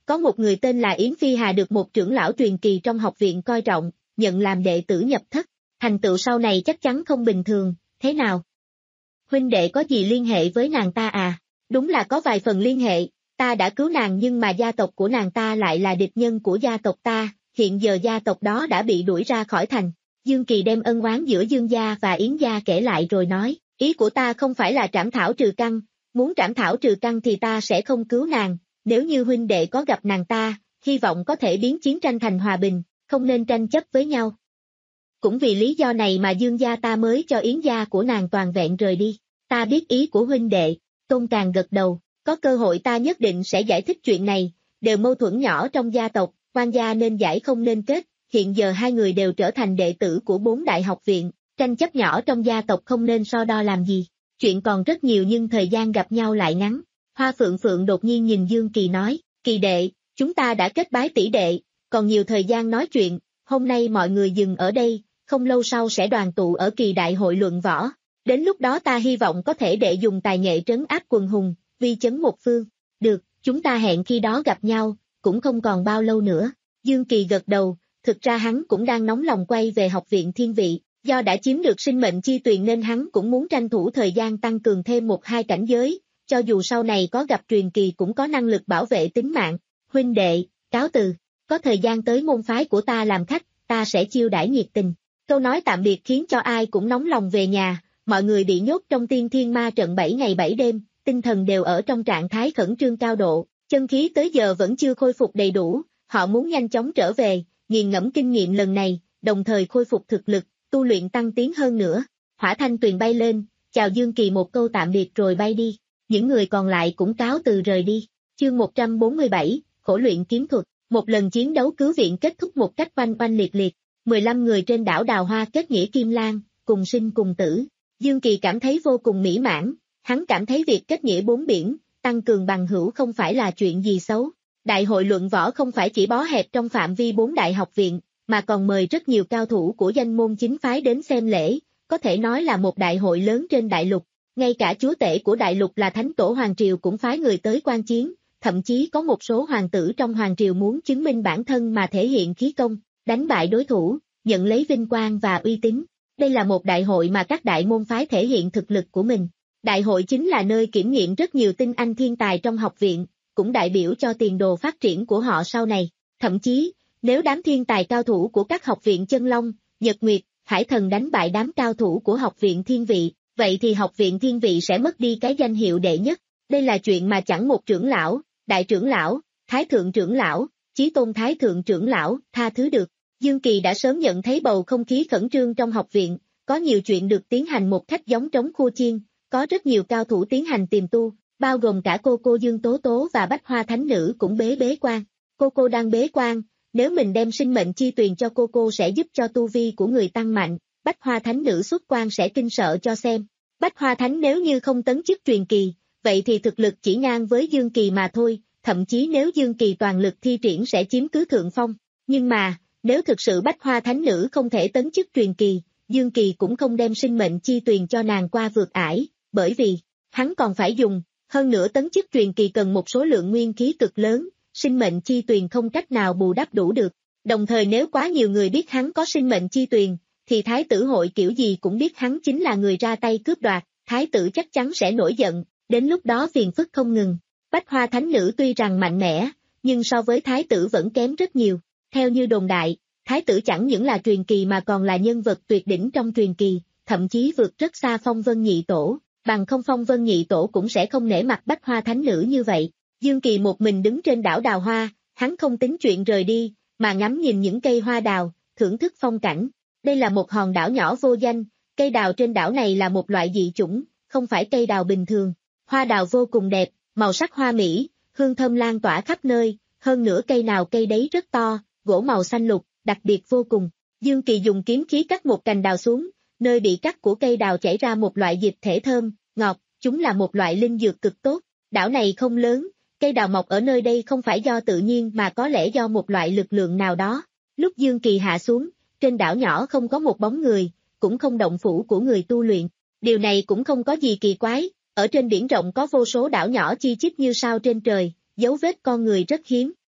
có một người tên là Yến Phi Hà được một trưởng lão truyền kỳ trong học viện coi trọng, nhận làm đệ tử nhập thất, thành tựu sau này chắc chắn không bình thường, thế nào? Huynh đệ có gì liên hệ với nàng ta à? Đúng là có vài phần liên hệ, ta đã cứu nàng nhưng mà gia tộc của nàng ta lại là địch nhân của gia tộc ta, hiện giờ gia tộc đó đã bị đuổi ra khỏi thành. Dương Kỳ đem ân oán giữa Dương gia và Yến gia kể lại rồi nói, ý của ta không phải là trảm thảo trừ căn, muốn trảm thảo trừ căn thì ta sẽ không cứu nàng, nếu như huynh đệ có gặp nàng ta, hy vọng có thể biến chiến tranh thành hòa bình, không nên tranh chấp với nhau. Cũng vì lý do này mà Dương gia ta mới cho Yến gia của nàng toàn vẹn rời đi, ta biết ý của huynh đệ, Tôn Càng gật đầu, có cơ hội ta nhất định sẽ giải thích chuyện này, đều mâu thuẫn nhỏ trong gia tộc, quan gia nên giải không nên kết, hiện giờ hai người đều trở thành đệ tử của bốn đại học viện, tranh chấp nhỏ trong gia tộc không nên so đo làm gì, chuyện còn rất nhiều nhưng thời gian gặp nhau lại ngắn. Hoa Phượng Phượng đột nhiên nhìn Dương Kỳ nói, Kỳ đệ, chúng ta đã kết bái tỷ đệ, còn nhiều thời gian nói chuyện, hôm nay mọi người dừng ở đây, không lâu sau sẽ đoàn tụ ở kỳ đại hội luận võ, đến lúc đó ta hy vọng có thể đệ dùng tài nghệ trấn áp quần hùng, vi chấn một phương, được, chúng ta hẹn khi đó gặp nhau, cũng không còn bao lâu nữa, Dương Kỳ gật đầu, thực ra hắn cũng đang nóng lòng quay về học viện thiên vị, do đã chiếm được sinh mệnh chi tuyền nên hắn cũng muốn tranh thủ thời gian tăng cường thêm một hai cảnh giới, cho dù sau này có gặp truyền kỳ cũng có năng lực bảo vệ tính mạng, huynh đệ, cáo từ, có thời gian tới môn phái của ta làm khách, ta sẽ chiêu đãi nhiệt tình. Câu nói tạm biệt khiến cho ai cũng nóng lòng về nhà, mọi người bị nhốt trong tiên thiên ma trận bảy ngày bảy đêm, tinh thần đều ở trong trạng thái khẩn trương cao độ, chân khí tới giờ vẫn chưa khôi phục đầy đủ, họ muốn nhanh chóng trở về, nghiền ngẫm kinh nghiệm lần này, đồng thời khôi phục thực lực, tu luyện tăng tiến hơn nữa. Hỏa Thanh Tuyền bay lên, chào Dương Kỳ một câu tạm biệt rồi bay đi, những người còn lại cũng cáo từ rời đi. Chương một trăm bốn mươi bảy, khổ luyện kiếm thuật, một lần chiến đấu cứu viện kết thúc một cách oanh oanh liệt liệt, mười lăm người trên đảo Đào Hoa kết nghĩa kim lan, cùng sinh cùng tử. Dương Kỳ cảm thấy vô cùng mỹ mãn, hắn cảm thấy việc kết nghĩa bốn biển, tăng cường bằng hữu không phải là chuyện gì xấu. Đại hội luận võ không phải chỉ bó hẹp trong phạm vi bốn đại học viện, mà còn mời rất nhiều cao thủ của danh môn chính phái đến xem lễ, có thể nói là một đại hội lớn trên đại lục. Ngay cả chúa tể của đại lục là Thánh Tổ Hoàng Triều cũng phái người tới quan chiến, thậm chí có một số hoàng tử trong Hoàng Triều muốn chứng minh bản thân mà thể hiện khí công, đánh bại đối thủ, nhận lấy vinh quang và uy tín. Đây là một đại hội mà các đại môn phái thể hiện thực lực của mình. Đại hội chính là nơi kiểm nghiệm rất nhiều tinh anh thiên tài trong học viện, cũng đại biểu cho tiền đồ phát triển của họ sau này. Thậm chí, nếu đám thiên tài cao thủ của các học viện Chân Long, Nhật Nguyệt, Hải Thần đánh bại đám cao thủ của học viện Thiên Vị, vậy thì học viện Thiên Vị sẽ mất đi cái danh hiệu đệ nhất. Đây là chuyện mà chẳng một trưởng lão, đại trưởng lão, thái thượng trưởng lão, chí tôn thái thượng trưởng lão tha thứ được. Dương Kỳ đã sớm nhận thấy bầu không khí khẩn trương trong học viện, có nhiều chuyện được tiến hành một cách giống trống khua chiên, có rất nhiều cao thủ tiến hành tiềm tu, bao gồm cả cô cô Dương Tố Tố và Bách Hoa Thánh Nữ cũng bế bế quan. Cô cô đang bế quan, nếu mình đem sinh mệnh chi tuyền cho cô cô sẽ giúp cho tu vi của người tăng mạnh, Bách Hoa Thánh Nữ xuất quan sẽ kinh sợ cho xem. Bách Hoa Thánh nếu như không tấn chức truyền kỳ, vậy thì thực lực chỉ ngang với Dương Kỳ mà thôi, thậm chí nếu Dương Kỳ toàn lực thi triển sẽ chiếm cứ thượng phong. Nhưng mà, nếu thực sự Bách Hoa Thánh Nữ không thể tấn chức truyền kỳ, Dương Kỳ cũng không đem sinh mệnh chi tuyền cho nàng qua vượt ải, bởi vì, hắn còn phải dùng, hơn nữa tấn chức truyền kỳ cần một số lượng nguyên khí cực lớn, sinh mệnh chi tuyền không cách nào bù đắp đủ được. Đồng thời nếu quá nhiều người biết hắn có sinh mệnh chi tuyền, thì Thái tử hội kiểu gì cũng biết hắn chính là người ra tay cướp đoạt, Thái tử chắc chắn sẽ nổi giận, đến lúc đó phiền phức không ngừng. Bách Hoa Thánh Nữ tuy rằng mạnh mẽ, nhưng so với Thái tử vẫn kém rất nhiều. Theo như đồn đại, Thái tử chẳng những là truyền kỳ mà còn là nhân vật tuyệt đỉnh trong truyền kỳ, thậm chí vượt rất xa Phong Vân Nhị Tổ, bằng không Phong Vân Nhị Tổ cũng sẽ không nể mặt Bách Hoa Thánh Nữ như vậy. Dương Kỳ một mình đứng trên đảo Đào Hoa, hắn không tính chuyện rời đi, mà ngắm nhìn những cây hoa đào, thưởng thức phong cảnh. Đây là một hòn đảo nhỏ vô danh, cây đào trên đảo này là một loại dị chủng, không phải cây đào bình thường. Hoa đào vô cùng đẹp, màu sắc hoa mỹ, hương thơm lan tỏa khắp nơi, hơn nữa cây nào cây đấy rất to, gỗ màu xanh lục, đặc biệt vô cùng. Dương Kỳ dùng kiếm khí cắt một cành đào xuống, nơi bị cắt của cây đào chảy ra một loại dịch thể thơm, ngọt, chúng là một loại linh dược cực tốt. Đảo này không lớn, cây đào mọc ở nơi đây không phải do tự nhiên mà có lẽ do một loại lực lượng nào đó. Lúc Dương Kỳ hạ xuống, trên đảo nhỏ không có một bóng người, cũng không động phủ của người tu luyện. Điều này cũng không có gì kỳ quái, ở trên biển rộng có vô số đảo nhỏ chi chít như sao trên trời, dấu vết con người rất hiếm.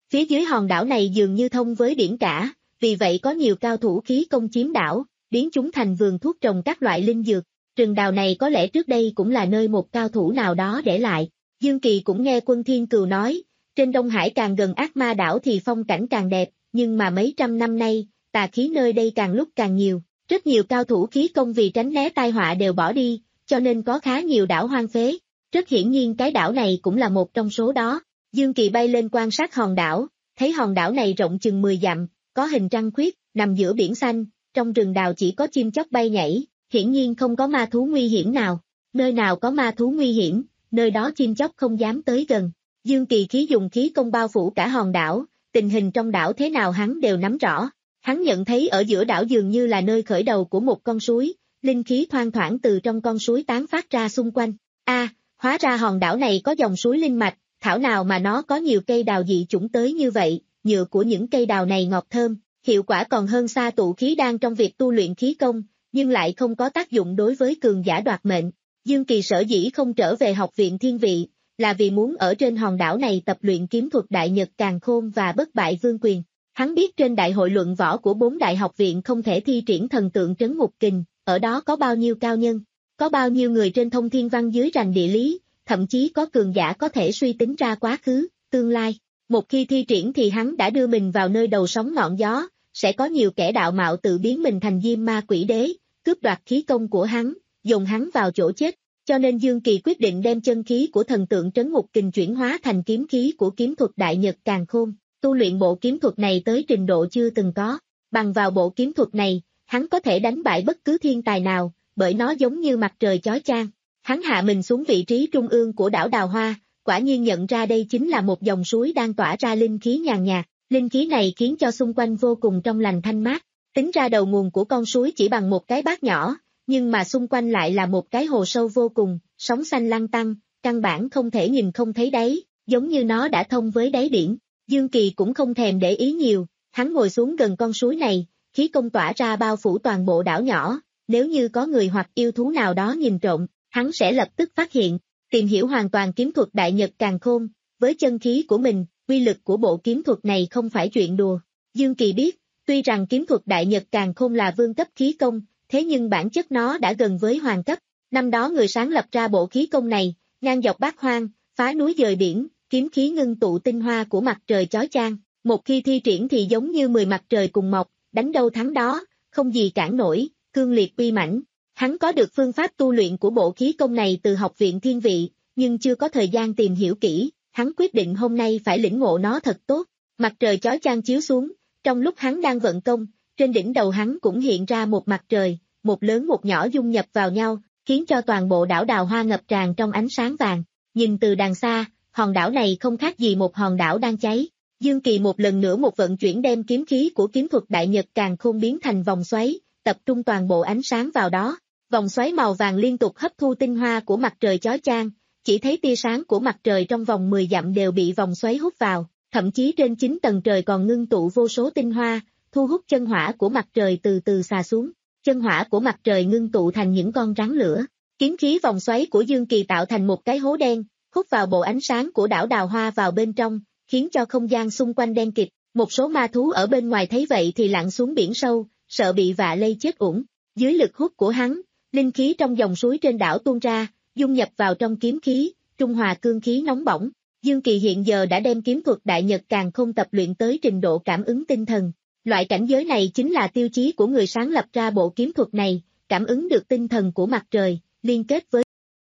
Phía dưới hòn đảo này dường như thông với biển cả, vì vậy có nhiều cao thủ khí công chiếm đảo, biến chúng thành vườn thuốc trồng các loại linh dược. Rừng đào này có lẽ trước đây cũng là nơi một cao thủ nào đó để lại. Dương Kỳ cũng nghe Quân Thiên Cừu nói, trên Đông Hải càng gần Ác Ma đảo thì phong cảnh càng đẹp, nhưng mà mấy trăm năm nay, tà khí nơi đây càng lúc càng nhiều. Rất nhiều cao thủ khí công vì tránh né tai họa đều bỏ đi, cho nên có khá nhiều đảo hoang phế. Rất hiển nhiên cái đảo này cũng là một trong số đó. Dương Kỳ bay lên quan sát hòn đảo, thấy hòn đảo này rộng chừng mười dặm, có hình trăng khuyết, nằm giữa biển xanh, trong rừng đào chỉ có chim chóc bay nhảy, hiển nhiên không có ma thú nguy hiểm nào. Nơi nào có ma thú nguy hiểm, nơi đó chim chóc không dám tới gần. Dương Kỳ khí dùng khí công bao phủ cả hòn đảo, tình hình trong đảo thế nào hắn đều nắm rõ. Hắn nhận thấy ở giữa đảo dường như là nơi khởi đầu của một con suối, linh khí thoang thoảng từ trong con suối tán phát ra xung quanh. A, à, hóa ra hòn đảo này có dòng suối linh mạch, thảo nào mà nó có nhiều cây đào dị chủng tới như vậy, nhựa của những cây đào này ngọt thơm, hiệu quả còn hơn xa tụ khí đan trong việc tu luyện khí công, nhưng lại không có tác dụng đối với cường giả đoạt mệnh. Dương Kỳ sở dĩ không trở về học viện thiên vị, là vì muốn ở trên hòn đảo này tập luyện kiếm thuật đại nhật càn khôn và bất bại vương quyền. Hắn biết trên đại hội luận võ của bốn đại học viện không thể thi triển thần tượng trấn ngục kình, ở đó có bao nhiêu cao nhân, có bao nhiêu người trên thông thiên văn dưới rành địa lý, thậm chí có cường giả có thể suy tính ra quá khứ, tương lai. Một khi thi triển thì hắn đã đưa mình vào nơi đầu sóng ngọn gió, sẽ có nhiều kẻ đạo mạo tự biến mình thành diêm ma quỷ đế, cướp đoạt khí công của hắn, dồn hắn vào chỗ chết. Cho nên Dương Kỳ quyết định đem chân khí của thần tượng trấn ngục kình chuyển hóa thành kiếm khí của kiếm thuật đại nhật càn khôn, tu luyện bộ kiếm thuật này tới trình độ chưa từng có. Bằng vào bộ kiếm thuật này, hắn có thể đánh bại bất cứ thiên tài nào, bởi nó giống như mặt trời chói chang. Hắn hạ mình xuống vị trí trung ương của đảo Đào Hoa, quả nhiên nhận ra đây chính là một dòng suối đang tỏa ra linh khí nhàn nhạt. Linh khí này khiến cho xung quanh vô cùng trong lành thanh mát. Tính ra đầu nguồn của con suối chỉ bằng một cái bát nhỏ, nhưng mà xung quanh lại là một cái hồ sâu vô cùng, sóng xanh lăn tăn, căn bản không thể nhìn không thấy đáy, giống như nó đã thông với đáy biển. Dương Kỳ cũng không thèm để ý nhiều, hắn ngồi xuống gần con suối này, khí công tỏa ra bao phủ toàn bộ đảo nhỏ, nếu như có người hoặc yêu thú nào đó nhìn trộm, hắn sẽ lập tức phát hiện, tìm hiểu hoàn toàn kiếm thuật đại nhật càn khôn, với chân khí của mình, uy lực của bộ kiếm thuật này không phải chuyện đùa. Dương Kỳ biết, tuy rằng kiếm thuật đại nhật càn khôn là vương cấp khí công, thế nhưng bản chất nó đã gần với hoàng cấp. Năm đó người sáng lập ra bộ khí công này, ngang dọc bát hoang, phá núi dời biển, kiếm khí ngưng tụ tinh hoa của mặt trời chói chang, một khi thi triển thì giống như mười mặt trời cùng mọc, đánh đâu thắng đó, không gì cản nổi, cương liệt uy mãnh. Hắn có được phương pháp tu luyện của bộ khí công này từ học viện thiên vị, nhưng chưa có thời gian tìm hiểu kỹ, hắn quyết định hôm nay phải lĩnh ngộ nó thật tốt. Mặt trời chói chang chiếu xuống, trong lúc hắn đang vận công, trên đỉnh đầu hắn cũng hiện ra một mặt trời, một lớn một nhỏ dung nhập vào nhau, khiến cho toàn bộ đảo Đào Hoa ngập tràn trong ánh sáng vàng. Nhìn từ đằng xa, hòn đảo này không khác gì một hòn đảo đang cháy. Dương Kỳ một lần nữa một vận chuyển đem kiếm khí của kiếm thuật đại nhật càn khôn biến thành vòng xoáy, tập trung toàn bộ ánh sáng vào đó. Vòng xoáy màu vàng liên tục hấp thu tinh hoa của mặt trời chói chang, chỉ thấy tia sáng của mặt trời trong vòng mười dặm đều bị vòng xoáy hút vào, thậm chí trên chín tầng trời còn ngưng tụ vô số tinh hoa, thu hút chân hỏa của mặt trời từ từ xà xuống. Chân hỏa của mặt trời ngưng tụ thành những con rắn lửa. Kiếm khí vòng xoáy của Dương Kỳ tạo thành một cái hố đen, hút vào bộ ánh sáng của đảo Đào Hoa vào bên trong, khiến cho không gian xung quanh đen kịt. Một số ma thú ở bên ngoài thấy vậy thì lặn xuống biển sâu, sợ bị vạ lây chết uổng. Dưới lực hút của hắn, linh khí trong dòng suối trên đảo tuôn ra, dung nhập vào trong kiếm khí, trung hòa cương khí nóng bỏng. Dương Kỳ hiện giờ đã đem kiếm thuật đại nhật càn khôn tập luyện tới trình độ cảm ứng tinh thần. Loại cảnh giới này chính là tiêu chí của người sáng lập ra bộ kiếm thuật này, cảm ứng được tinh thần của mặt trời, liên kết với.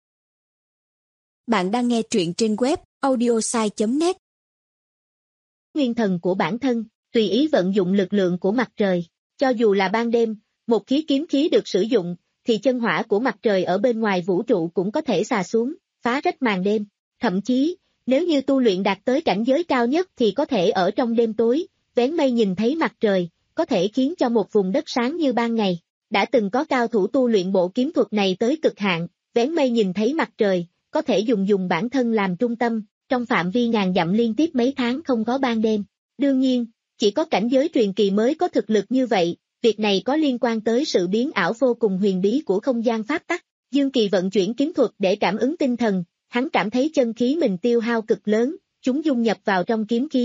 Bạn đang nghe truyện trên web audiosai chấm net. Nguyên thần của bản thân, tùy ý vận dụng lực lượng của mặt trời. Cho dù là ban đêm, một khí kiếm khí được sử dụng, thì chân hỏa của mặt trời ở bên ngoài vũ trụ cũng có thể xà xuống, phá rách màn đêm. Thậm chí, nếu như tu luyện đạt tới cảnh giới cao nhất thì có thể ở trong đêm tối, vén mây nhìn thấy mặt trời, có thể khiến cho một vùng đất sáng như ban ngày. Đã từng có cao thủ tu luyện bộ kiếm thuật này tới cực hạn, vén mây nhìn thấy mặt trời, có thể dùng dùng bản thân làm trung tâm, trong phạm vi ngàn dặm liên tiếp mấy tháng không có ban đêm. Đương nhiên, chỉ có cảnh giới truyền kỳ mới có thực lực như vậy, việc này có liên quan tới sự biến ảo vô cùng huyền bí của không gian pháp tắc. Dương Kỳ vận chuyển kiếm thuật để cảm ứng tinh thần, hắn cảm thấy chân khí mình tiêu hao cực lớn, chúng dung nhập vào trong kiếm khí,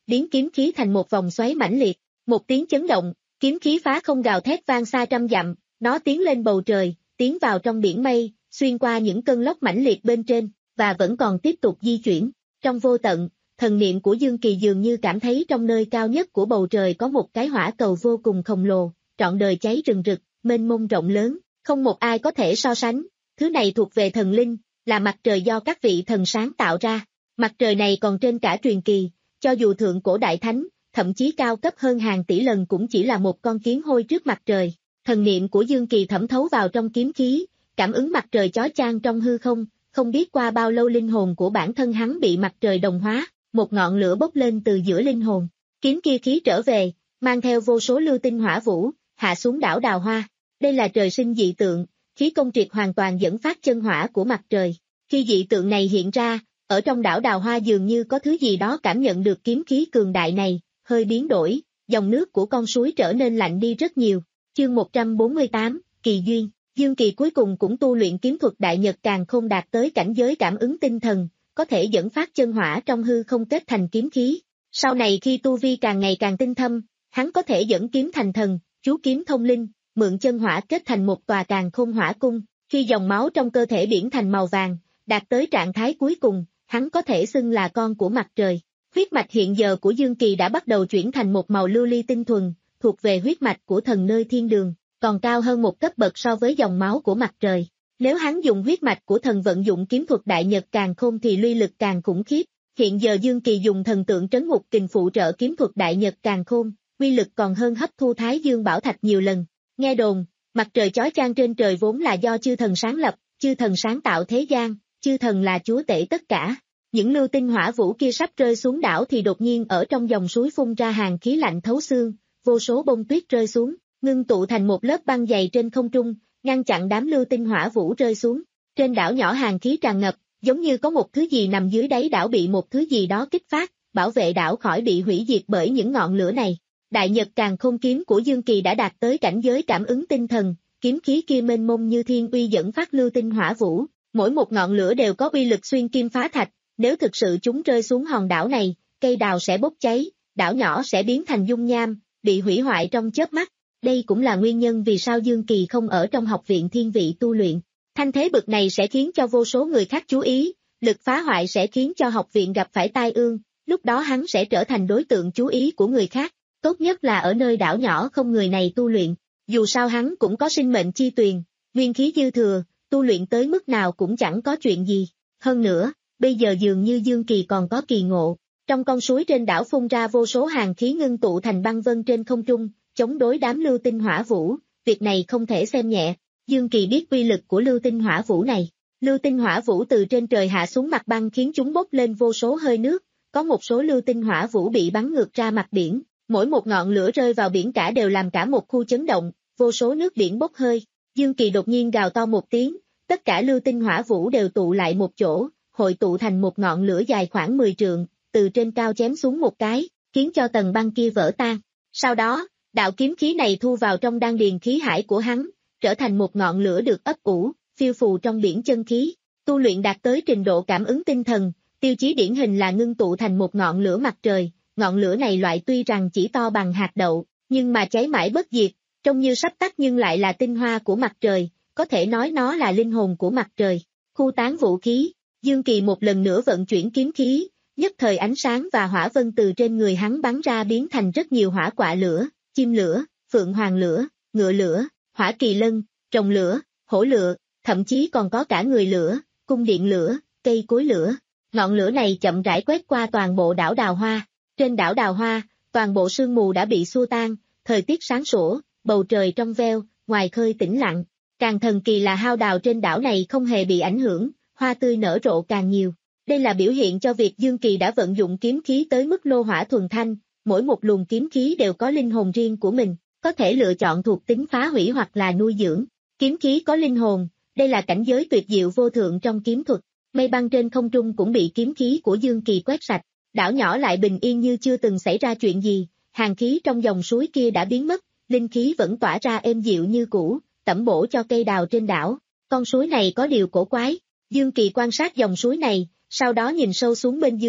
biến kiếm khí thành một vòng xoáy mãnh liệt, một tiếng chấn động, kiếm khí phá không gào thét vang xa trăm dặm, nó tiến lên bầu trời, tiến vào trong biển mây, xuyên qua những cơn lốc mãnh liệt bên trên, và vẫn còn tiếp tục di chuyển. Trong vô tận, thần niệm của Dương Kỳ dường như cảm thấy trong nơi cao nhất của bầu trời có một cái hỏa cầu vô cùng khổng lồ, trọn đời cháy rừng rực, mênh mông rộng lớn, không một ai có thể so sánh. Thứ này thuộc về thần linh, là mặt trời do các vị thần sáng tạo ra. Mặt trời này còn trên cả truyền kỳ, cho dù thượng cổ đại thánh, thậm chí cao cấp hơn hàng tỷ lần cũng chỉ là một con kiến hôi trước mặt trời. Thần niệm của Dương Kỳ thẩm thấu vào trong kiếm khí, cảm ứng mặt trời chói chang trong hư không, không biết qua bao lâu linh hồn của bản thân hắn bị mặt trời đồng hóa, một ngọn lửa bốc lên từ giữa linh hồn. Kiếm kia khí trở về, mang theo vô số lưu tinh hỏa vũ, hạ xuống đảo Đào Hoa. Đây là trời sinh dị tượng, khí công triệt hoàn toàn dẫn phát chân hỏa của mặt trời. Khi dị tượng này hiện ra, ở trong đảo Đào Hoa dường như có thứ gì đó cảm nhận được kiếm khí cường đại này, hơi biến đổi, dòng nước của con suối trở nên lạnh đi rất nhiều. Chương một trăm bốn mươi tám, Kỳ Duyên. Dương Kỳ cuối cùng cũng tu luyện kiếm thuật Đại Nhật Càn Khôn đạt tới cảnh giới cảm ứng tinh thần, có thể dẫn phát chân hỏa trong hư không kết thành kiếm khí. Sau này khi tu vi càng ngày càng tinh thâm, hắn có thể dẫn kiếm thành thần, chú kiếm thông linh, mượn chân hỏa kết thành một tòa Càn Khôn Hỏa Cung. Khi dòng máu trong cơ thể biển thành màu vàng, đạt tới trạng thái cuối cùng, hắn có thể xưng là con của mặt trời. Huyết mạch hiện giờ của Dương Kỳ đã bắt đầu chuyển thành một màu lưu ly tinh thuần, thuộc về huyết mạch của thần nơi thiên đường, còn cao hơn một cấp bậc so với dòng máu của mặt trời. Nếu hắn dùng huyết mạch của thần vận dụng kiếm thuật Đại Nhật Càn Khôn thì uy lực càng khủng khiếp. Hiện giờ Dương Kỳ dùng thần tượng trấn ngục kình phụ trợ kiếm thuật Đại Nhật Càn Khôn, uy lực còn hơn hấp thu Thái Dương Bảo Thạch nhiều lần. Nghe đồn, mặt trời chói chang trên trời vốn là do chư thần sáng lập, chư thần sáng tạo thế gian, chư thần là chúa tể tất cả. Những lưu tinh hỏa vũ kia sắp rơi xuống đảo thì đột nhiên ở trong dòng suối phun ra hàng khí lạnh thấu xương, vô số bông tuyết rơi xuống, ngưng tụ thành một lớp băng dày trên không trung, ngăn chặn đám lưu tinh hỏa vũ rơi xuống. Trên đảo nhỏ hàng khí tràn ngập, giống như có một thứ gì nằm dưới đáy đảo bị một thứ gì đó kích phát, bảo vệ đảo khỏi bị hủy diệt bởi những ngọn lửa này. Đại Nhật Càn Khôn kiếm của Dương Kỳ đã đạt tới cảnh giới cảm ứng tinh thần, kiếm khí kia mênh mông như thiên uy dẫn phát lưu tinh hỏa vũ, mỗi một ngọn lửa đều có uy lực xuyên kim phá thạch, nếu thực sự chúng rơi xuống hòn đảo này, cây đào sẽ bốc cháy, đảo nhỏ sẽ biến thành dung nham, bị hủy hoại trong chớp mắt. Đây cũng là nguyên nhân vì sao Dương Kỳ không ở trong học viện thiên vị tu luyện. Thanh thế bực này sẽ khiến cho vô số người khác chú ý, lực phá hoại sẽ khiến cho học viện gặp phải tai ương, lúc đó hắn sẽ trở thành đối tượng chú ý của người khác. Tốt nhất là ở nơi đảo nhỏ không người này tu luyện, dù sao hắn cũng có sinh mệnh chi tuyền, nguyên khí dư thừa, tu luyện tới mức nào cũng chẳng có chuyện gì. Hơn nữa, bây giờ dường như Dương Kỳ còn có kỳ ngộ, trong con suối trên đảo phun ra vô số hàng khí ngưng tụ thành băng vân trên không trung, chống đối đám lưu tinh hỏa vũ, việc này không thể xem nhẹ. Dương Kỳ biết uy lực của lưu tinh hỏa vũ này, lưu tinh hỏa vũ từ trên trời hạ xuống mặt băng khiến chúng bốc lên vô số hơi nước, có một số lưu tinh hỏa vũ bị bắn ngược ra mặt biển. Mỗi một ngọn lửa rơi vào biển cả đều làm cả một khu chấn động, vô số nước biển bốc hơi. Dương Kỳ đột nhiên gào to một tiếng, tất cả lưu tinh hỏa vũ đều tụ lại một chỗ, hội tụ thành một ngọn lửa dài khoảng mười trượng, từ trên cao chém xuống một cái, khiến cho tầng băng kia vỡ tan. Sau đó, đạo kiếm khí này thu vào trong đan điền khí hải của hắn, trở thành một ngọn lửa được ấp ủ, phiêu phù trong biển chân khí. Tu luyện đạt tới trình độ cảm ứng tinh thần, tiêu chí điển hình là ngưng tụ thành một ngọn lửa mặt trời. Ngọn lửa này loại tuy rằng chỉ to bằng hạt đậu, nhưng mà cháy mãi bất diệt, trông như sắp tắt nhưng lại là tinh hoa của mặt trời, có thể nói nó là linh hồn của mặt trời. Khu tán vũ khí, Dương Kỳ một lần nữa vận chuyển kiếm khí, nhất thời ánh sáng và hỏa vân từ trên người hắn bắn ra biến thành rất nhiều hỏa quạ lửa, chim lửa, phượng hoàng lửa, ngựa lửa, hỏa kỳ lân, rồng lửa, hổ lửa, thậm chí còn có cả người lửa, cung điện lửa, cây cối lửa. Ngọn lửa này chậm rãi quét qua toàn bộ đảo Đào Hoa. Trên đảo Đào Hoa, toàn bộ sương mù đã bị xua tan, thời tiết sáng sủa, bầu trời trong veo, ngoài khơi tĩnh lặng. Càng thần kỳ là hao đào trên đảo này không hề bị ảnh hưởng, hoa tươi nở rộ càng nhiều. Đây là biểu hiện cho việc Dương Kỳ đã vận dụng kiếm khí tới mức lô hỏa thuần thanh, mỗi một luồng kiếm khí đều có linh hồn riêng của mình, có thể lựa chọn thuộc tính phá hủy hoặc là nuôi dưỡng. Kiếm khí có linh hồn, đây là cảnh giới tuyệt diệu vô thượng trong kiếm thuật. Mây băng trên không trung cũng bị kiếm khí của Dương Kỳ quét sạch. Đảo nhỏ lại bình yên như chưa từng xảy ra chuyện gì, hàng khí trong dòng suối kia đã biến mất, linh khí vẫn tỏa ra êm dịu như cũ, tẩm bổ cho cây đào trên đảo. Con suối này có điều cổ quái, Dương Kỳ quan sát dòng suối này, sau đó nhìn sâu xuống bên dưới,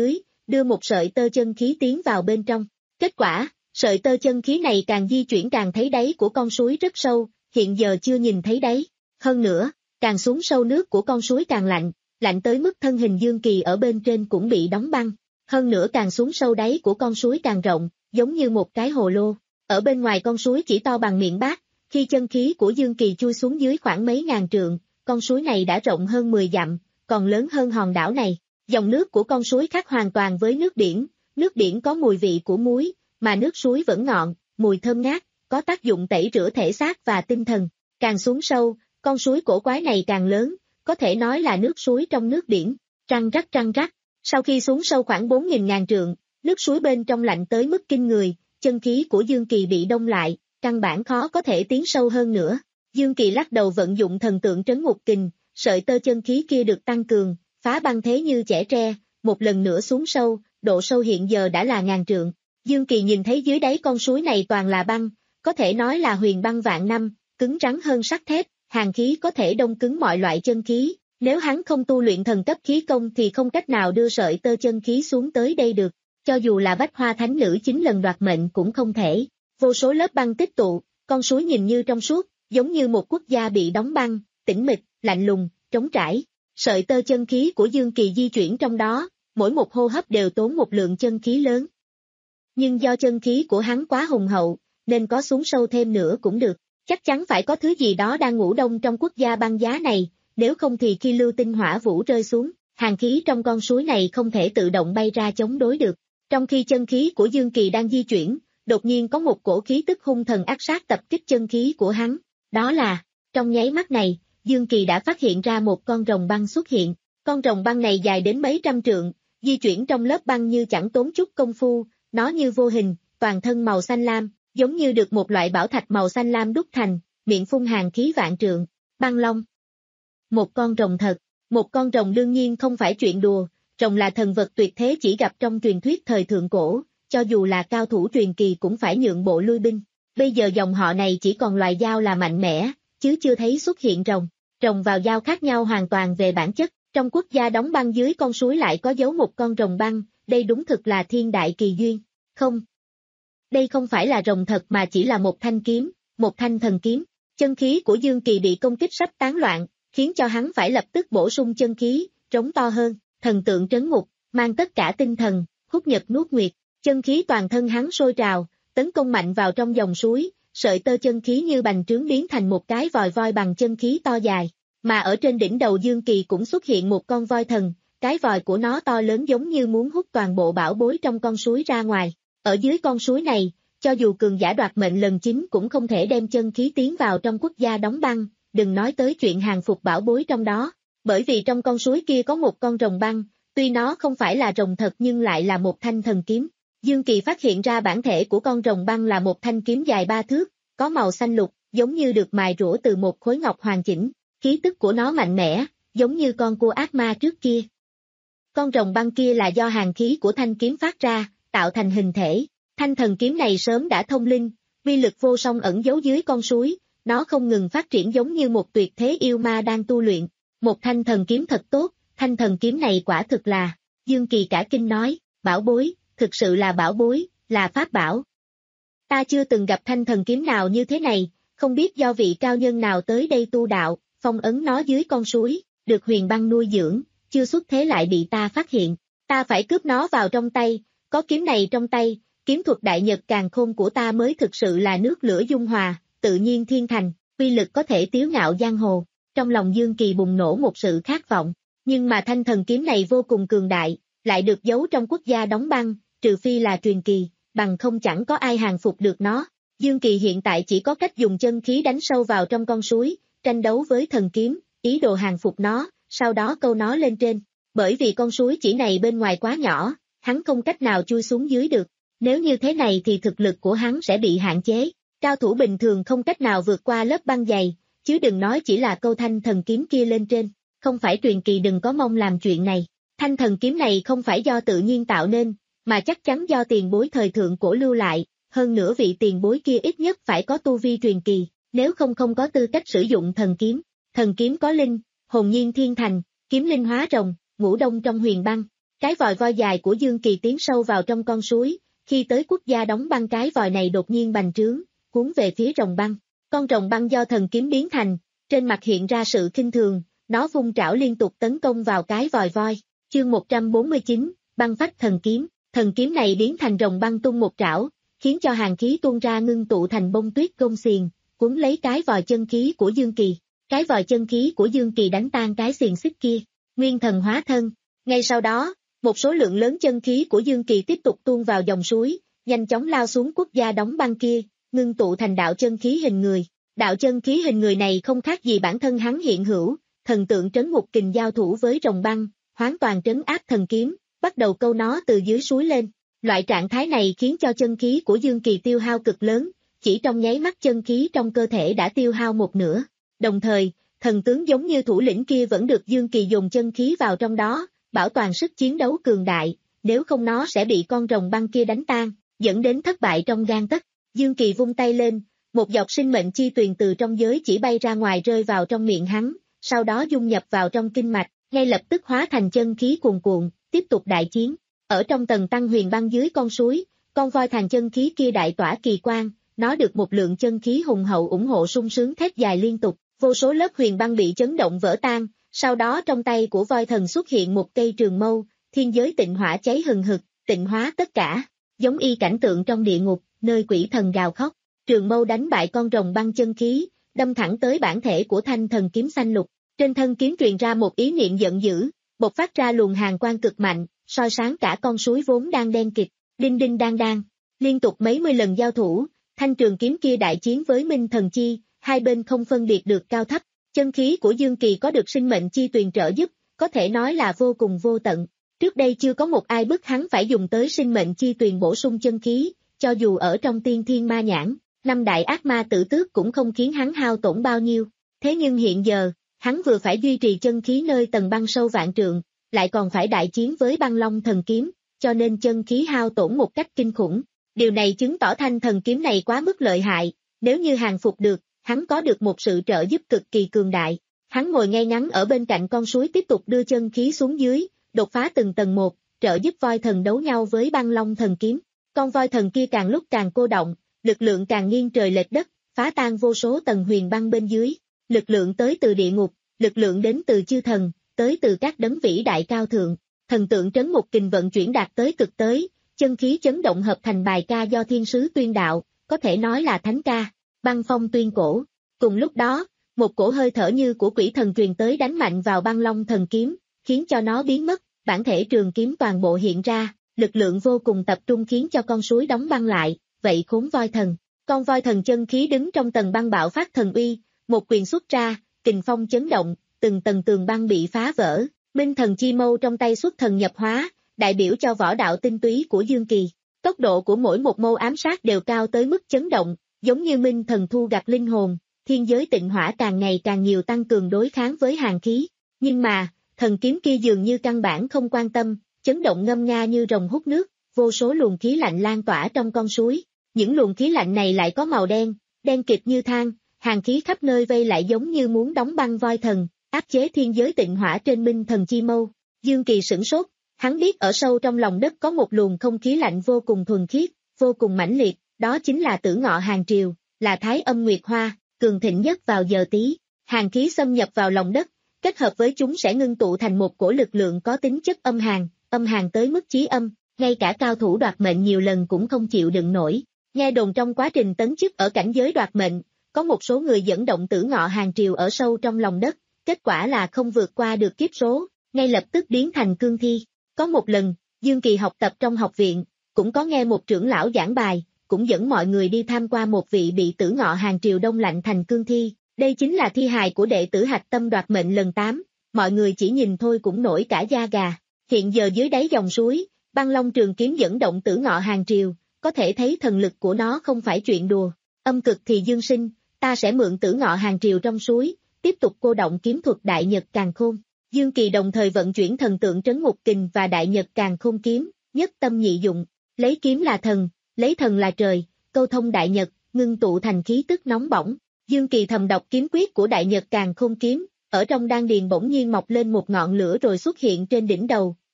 đưa một sợi tơ chân khí tiến vào bên trong. Kết quả, sợi tơ chân khí này càng di chuyển càng thấy đáy của con suối rất sâu, hiện giờ chưa nhìn thấy đáy. Hơn nữa, càng xuống sâu nước của con suối càng lạnh, lạnh tới mức thân hình Dương Kỳ ở bên trên cũng bị đóng băng. Hơn nữa càng xuống sâu đáy của con suối càng rộng, giống như một cái hồ lô. Ở bên ngoài con suối chỉ to bằng miệng bát, khi chân khí của Dương Kỳ chui xuống dưới khoảng mấy ngàn trượng, con suối này đã rộng hơn mười dặm, còn lớn hơn hòn đảo này. Dòng nước của con suối khác hoàn toàn với nước biển, nước biển có mùi vị của muối, mà nước suối vẫn ngọt, mùi thơm ngát, có tác dụng tẩy rửa thể xác và tinh thần. Càng xuống sâu, con suối cổ quái này càng lớn, có thể nói là nước suối trong nước biển, răng rắc răng rắc. Sau khi xuống sâu khoảng bốn nghìn ngàn trượng, nước suối bên trong lạnh tới mức kinh người, chân khí của Dương Kỳ bị đông lại, căn bản khó có thể tiến sâu hơn nữa. Dương Kỳ lắc đầu vận dụng thần tượng trấn ngục kình, sợi tơ chân khí kia được tăng cường, phá băng thế như chẻ tre, một lần nữa xuống sâu, độ sâu hiện giờ đã là ngàn trượng. Dương Kỳ nhìn thấy dưới đáy con suối này toàn là băng, có thể nói là huyền băng vạn năm, cứng rắn hơn sắt thép, hàn khí có thể đông cứng mọi loại chân khí. Nếu hắn không tu luyện thần cấp khí công thì không cách nào đưa sợi tơ chân khí xuống tới đây được, cho dù là Bách Hoa Thánh Nữ chín lần đoạt mệnh cũng không thể. Vô số lớp băng tích tụ, con suối nhìn như trong suốt, giống như một quốc gia bị đóng băng, tĩnh mịch, lạnh lùng, trống trải. Sợi tơ chân khí của Dương Kỳ di chuyển trong đó, mỗi một hô hấp đều tốn một lượng chân khí lớn. Nhưng do chân khí của hắn quá hùng hậu, nên có xuống sâu thêm nữa cũng được. Chắc chắn phải có thứ gì đó đang ngủ đông trong quốc gia băng giá này, nếu không thì khi lưu tinh hỏa vũ rơi xuống, hàn khí trong con suối này không thể tự động bay ra chống đối được. Trong khi chân khí của Dương Kỳ đang di chuyển, đột nhiên có một cổ khí tức hung thần ác sát tập kích chân khí của hắn. Đó là, trong nháy mắt này, Dương Kỳ đã phát hiện ra một con rồng băng xuất hiện. Con rồng băng này dài đến mấy trăm trượng, di chuyển trong lớp băng như chẳng tốn chút công phu, nó như vô hình, toàn thân màu xanh lam, giống như được một loại bảo thạch màu xanh lam đúc thành, miệng phun hàn khí vạn trượng. Băng long. Một con rồng thật, một con rồng đương nhiên không phải chuyện đùa, rồng là thần vật tuyệt thế chỉ gặp trong truyền thuyết thời thượng cổ, cho dù là cao thủ truyền kỳ cũng phải nhượng bộ lui binh. Bây giờ dòng họ này chỉ còn loài dao là mạnh mẽ, chứ chưa thấy xuất hiện rồng. Rồng vào dao khác nhau hoàn toàn về bản chất, trong quốc gia đóng băng dưới con suối lại có giấu một con rồng băng, đây đúng thực là thiên đại kỳ duyên. Không, đây không phải là rồng thật mà chỉ là một thanh kiếm, một thanh thần kiếm. Chân khí của Dương Kỳ bị công kích sắp tán loạn, khiến cho hắn phải lập tức bổ sung chân khí, trống to hơn, thần tượng trấn ngục, mang tất cả tinh thần, hút nhật nuốt nguyệt, chân khí toàn thân hắn sôi trào, tấn công mạnh vào trong dòng suối, sợi tơ chân khí như bành trướng biến thành một cái vòi voi bằng chân khí to dài, mà ở trên đỉnh đầu Dương Kỳ cũng xuất hiện một con voi thần, cái vòi của nó to lớn giống như muốn hút toàn bộ bảo bối trong con suối ra ngoài. Ở dưới con suối này, cho dù cường giả đoạt mệnh lần chín cũng không thể đem chân khí tiến vào trong quốc gia đóng băng, đừng nói tới chuyện hàng phục bảo bối trong đó, bởi vì trong con suối kia có một con rồng băng, tuy nó không phải là rồng thật nhưng lại là một thanh thần kiếm. Dương Kỳ phát hiện ra bản thể của con rồng băng là một thanh kiếm dài ba thước, có màu xanh lục, giống như được mài rũa từ một khối ngọc hoàn chỉnh, khí tức của nó mạnh mẽ, giống như con cua ác ma trước kia. Con rồng băng kia là do hàn khí của thanh kiếm phát ra, tạo thành hình thể. Thanh thần kiếm này sớm đã thông linh, uy lực vô song ẩn giấu dưới con suối, nó không ngừng phát triển giống như một tuyệt thế yêu ma đang tu luyện. Một thanh thần kiếm thật tốt, thanh thần kiếm này quả thực là, Dương Kỳ cả kinh nói, bảo bối, thực sự là bảo bối, là pháp bảo. Ta chưa từng gặp thanh thần kiếm nào như thế này, không biết do vị cao nhân nào tới đây tu đạo, phong ấn nó dưới con suối, được huyền băng nuôi dưỡng, chưa xuất thế lại bị ta phát hiện. Ta phải cướp nó vào trong tay, có kiếm này trong tay, kiếm thuật đại nhật càn khôn của ta mới thực sự là nước lửa dung hòa, tự nhiên thiên thành, uy lực có thể tiếu ngạo giang hồ. Trong lòng Dương Kỳ bùng nổ một sự khát vọng, nhưng mà thanh thần kiếm này vô cùng cường đại, lại được giấu trong quốc gia đóng băng, trừ phi là truyền kỳ, bằng không chẳng có ai hàng phục được nó. Dương Kỳ hiện tại chỉ có cách dùng chân khí đánh sâu vào trong con suối, tranh đấu với thần kiếm, ý đồ hàng phục nó, sau đó câu nó lên trên. Bởi vì con suối chỉ này bên ngoài quá nhỏ, hắn không cách nào chui xuống dưới được. Nếu như thế này thì thực lực của hắn sẽ bị hạn chế. Cao thủ bình thường không cách nào vượt qua lớp băng dày, chứ đừng nói chỉ là câu thanh thần kiếm kia lên trên. Không phải truyền kỳ đừng có mong làm chuyện này. Thanh thần kiếm này không phải do tự nhiên tạo nên, mà chắc chắn do tiền bối thời thượng cổ lưu lại. Hơn nữa vị tiền bối kia ít nhất phải có tu vi truyền kỳ, nếu không không có tư cách sử dụng thần kiếm. Thần kiếm có linh, hồn nhiên thiên thành, kiếm linh hóa rồng, ngủ đông trong huyền băng. Cái vòi voi dài của Dương Kỳ tiến sâu vào trong con suối, khi tới quốc gia đóng băng cái vòi này đột nhiên bành trướng, cuốn về phía rồng băng. Con rồng băng do thần kiếm biến thành, trên mặt hiện ra sự khinh thường, nó vung trảo liên tục tấn công vào cái vòi voi. Chương một trăm bốn mươi chín, băng phách thần kiếm. Thần kiếm này biến thành rồng băng tung một trảo, khiến cho hàn khí tuôn ra ngưng tụ thành bông tuyết gông xiềng, cuốn lấy cái vòi chân khí của Dương Kỳ. Cái vòi chân khí của Dương Kỳ đánh tan cái xiềng xích kia, nguyên thần hóa thân. Ngay sau đó, một số lượng lớn chân khí của Dương Kỳ tiếp tục tuôn vào dòng suối, nhanh chóng lao xuống quốc gia đóng băng kia, ngưng tụ thành đạo chân khí hình người. Đạo chân khí hình người này không khác gì bản thân hắn hiện hữu, thần tượng trấn ngục kình giao thủ với rồng băng, hoàn toàn trấn áp thần kiếm, bắt đầu câu nó từ dưới suối lên. Loại trạng thái này khiến cho chân khí của Dương Kỳ tiêu hao cực lớn, chỉ trong nháy mắt chân khí trong cơ thể đã tiêu hao một nửa. Đồng thời, thần tướng giống như thủ lĩnh kia vẫn được Dương Kỳ dùng chân khí vào trong đó, bảo toàn sức chiến đấu cường đại, nếu không nó sẽ bị con rồng băng kia đánh tan, dẫn đến thất bại trong gang tấc. Dương Kỳ vung tay lên, một giọt sinh mệnh chi tuyền từ trong giới chỉ bay ra ngoài rơi vào trong miệng hắn, sau đó dung nhập vào trong kinh mạch, ngay lập tức hóa thành chân khí cuồn cuộn, tiếp tục đại chiến. Ở trong tầng tăng huyền băng dưới con suối, con voi thành chân khí kia đại tỏa kỳ quang, nó được một lượng chân khí hùng hậu ủng hộ sung sướng thét dài liên tục, vô số lớp huyền băng bị chấn động vỡ tan, sau đó trong tay của voi thần xuất hiện một cây trường mâu, thiên giới tịnh hỏa cháy hừng hực, tịnh hóa tất cả, giống y cảnh tượng trong địa ngục, nơi quỷ thần gào khóc. Trường mâu đánh bại con rồng băng chân khí, đâm thẳng tới bản thể của thanh thần kiếm xanh lục. Trên thân kiếm truyền ra một ý niệm giận dữ, bộc phát ra luồng hàn quang cực mạnh, soi sáng cả con suối vốn đang đen kịt. Đinh đinh đang đang, liên tục mấy mươi lần giao thủ, thanh trường kiếm kia đại chiến với Minh Thần Chi, hai bên không phân biệt được cao thấp. Chân khí của Dương Kỳ có được sinh mệnh chi tuyền trợ giúp, có thể nói là vô cùng vô tận. Trước đây chưa có một ai bức hắn phải dùng tới sinh mệnh chi tuyền bổ sung chân khí, cho dù ở trong tiên thiên ma nhãn, năm đại ác ma tử tước cũng không khiến hắn hao tổn bao nhiêu. Thế nhưng hiện giờ, hắn vừa phải duy trì chân khí nơi tầng băng sâu vạn trượng, lại còn phải đại chiến với băng long thần kiếm, cho nên chân khí hao tổn một cách kinh khủng. Điều này chứng tỏ thanh thần kiếm này quá mức lợi hại, nếu như hàng phục được, hắn có được một sự trợ giúp cực kỳ cường đại. Hắn ngồi ngay ngắn ở bên cạnh con suối tiếp tục đưa chân khí xuống dưới, đột phá từng tầng một, trợ giúp voi thần đấu nhau với băng long thần kiếm. Con voi thần kia càng lúc càng cô động, lực lượng càng nghiêng trời lệch đất, phá tan vô số tầng huyền băng bên dưới. Lực lượng tới từ địa ngục, lực lượng đến từ chư thần, tới từ các đấng vĩ đại cao thượng. Thần tượng trấn ngục kình vận chuyển đạt tới cực tới, chân khí chấn động hợp thành bài ca do thiên sứ tuyên đạo, có thể nói là thánh ca. Băng phong tuyên cổ. Cùng lúc đó, một cổ hơi thở như của quỷ thần truyền tới đánh mạnh vào băng long thần kiếm, khiến cho nó biến mất, bản thể trường kiếm toàn bộ hiện ra, lực lượng vô cùng tập trung khiến cho con suối đóng băng lại, vậy khốn voi thần. Con voi thần chân khí đứng trong tầng băng bạo phát thần uy, một quyền xuất ra, kình phong chấn động, từng tầng tường băng bị phá vỡ, minh thần chi mâu trong tay xuất thần nhập hóa, đại biểu cho võ đạo tinh túy của Dương Kỳ. Tốc độ của mỗi một mâu ám sát đều cao tới mức chấn động, giống như minh thần thu gặt linh hồn, thiên giới tịnh hỏa càng ngày càng nhiều tăng cường đối kháng với hàn khí. Nhưng mà, thần kiếm kia dường như căn bản không quan tâm, chấn động ngâm nga như rồng hút nước, vô số luồng khí lạnh lan tỏa trong con suối. Những luồng khí lạnh này lại có màu đen, đen kịt như than, hàn khí khắp nơi vây lại giống như muốn đóng băng voi thần, áp chế thiên giới tịnh hỏa trên minh thần chi mâu. Dương Kỳ sửng sốt, hắn biết ở sâu trong lòng đất có một luồng không khí lạnh vô cùng thuần khiết, vô cùng mãnh liệt, đó chính là Tử Ngọ Hàng Triều, là Thái Âm Nguyệt Hoa, cường thịnh nhất vào giờ tí. Hàn khí xâm nhập vào lòng đất, kết hợp với chúng sẽ ngưng tụ thành một cổ lực lượng có tính chất âm hàn, âm hàn tới mức chí âm, ngay cả cao thủ đoạt mệnh nhiều lần cũng không chịu đựng nổi. Nghe đồn trong quá trình tấn chức ở cảnh giới đoạt mệnh, có một số người dẫn động Tử Ngọ Hàng Triều ở sâu trong lòng đất, kết quả là không vượt qua được kiếp số, ngay lập tức biến thành cương thi. Có một lần, Dương Kỳ học tập trong học viện, cũng có nghe một trưởng lão giảng bài, cũng dẫn mọi người đi tham qua một vị bị Tử Ngọ Hàng Triều đông lạnh thành cương thi. Đây chính là thi hài của đệ tử Hạch Tâm đoạt mệnh lần tám, mọi người chỉ nhìn thôi cũng nổi cả da gà. Hiện giờ dưới đáy dòng suối, băng long trường kiếm dẫn động Tử Ngọ Hàng Triều, có thể thấy thần lực của nó không phải chuyện đùa. Âm cực thì dương sinh, ta sẽ mượn Tử Ngọ Hàng Triều trong suối, tiếp tục cô động kiếm thuật Đại Nhật Càn Khôn. Dương Kỳ đồng thời vận chuyển thần tượng trấn ngục kình và Đại Nhật Càn Khôn kiếm, nhất tâm nhị dụng, lấy kiếm là thần, lấy thần là trời, câu thông Đại Nhật, ngưng tụ thành khí tức nóng bỏng. Dương Kỳ thầm đọc kiếm quyết của Đại Nhật Càn Khôn kiếm, ở trong đan điền bỗng nhiên mọc lên một ngọn lửa rồi xuất hiện trên đỉnh đầu,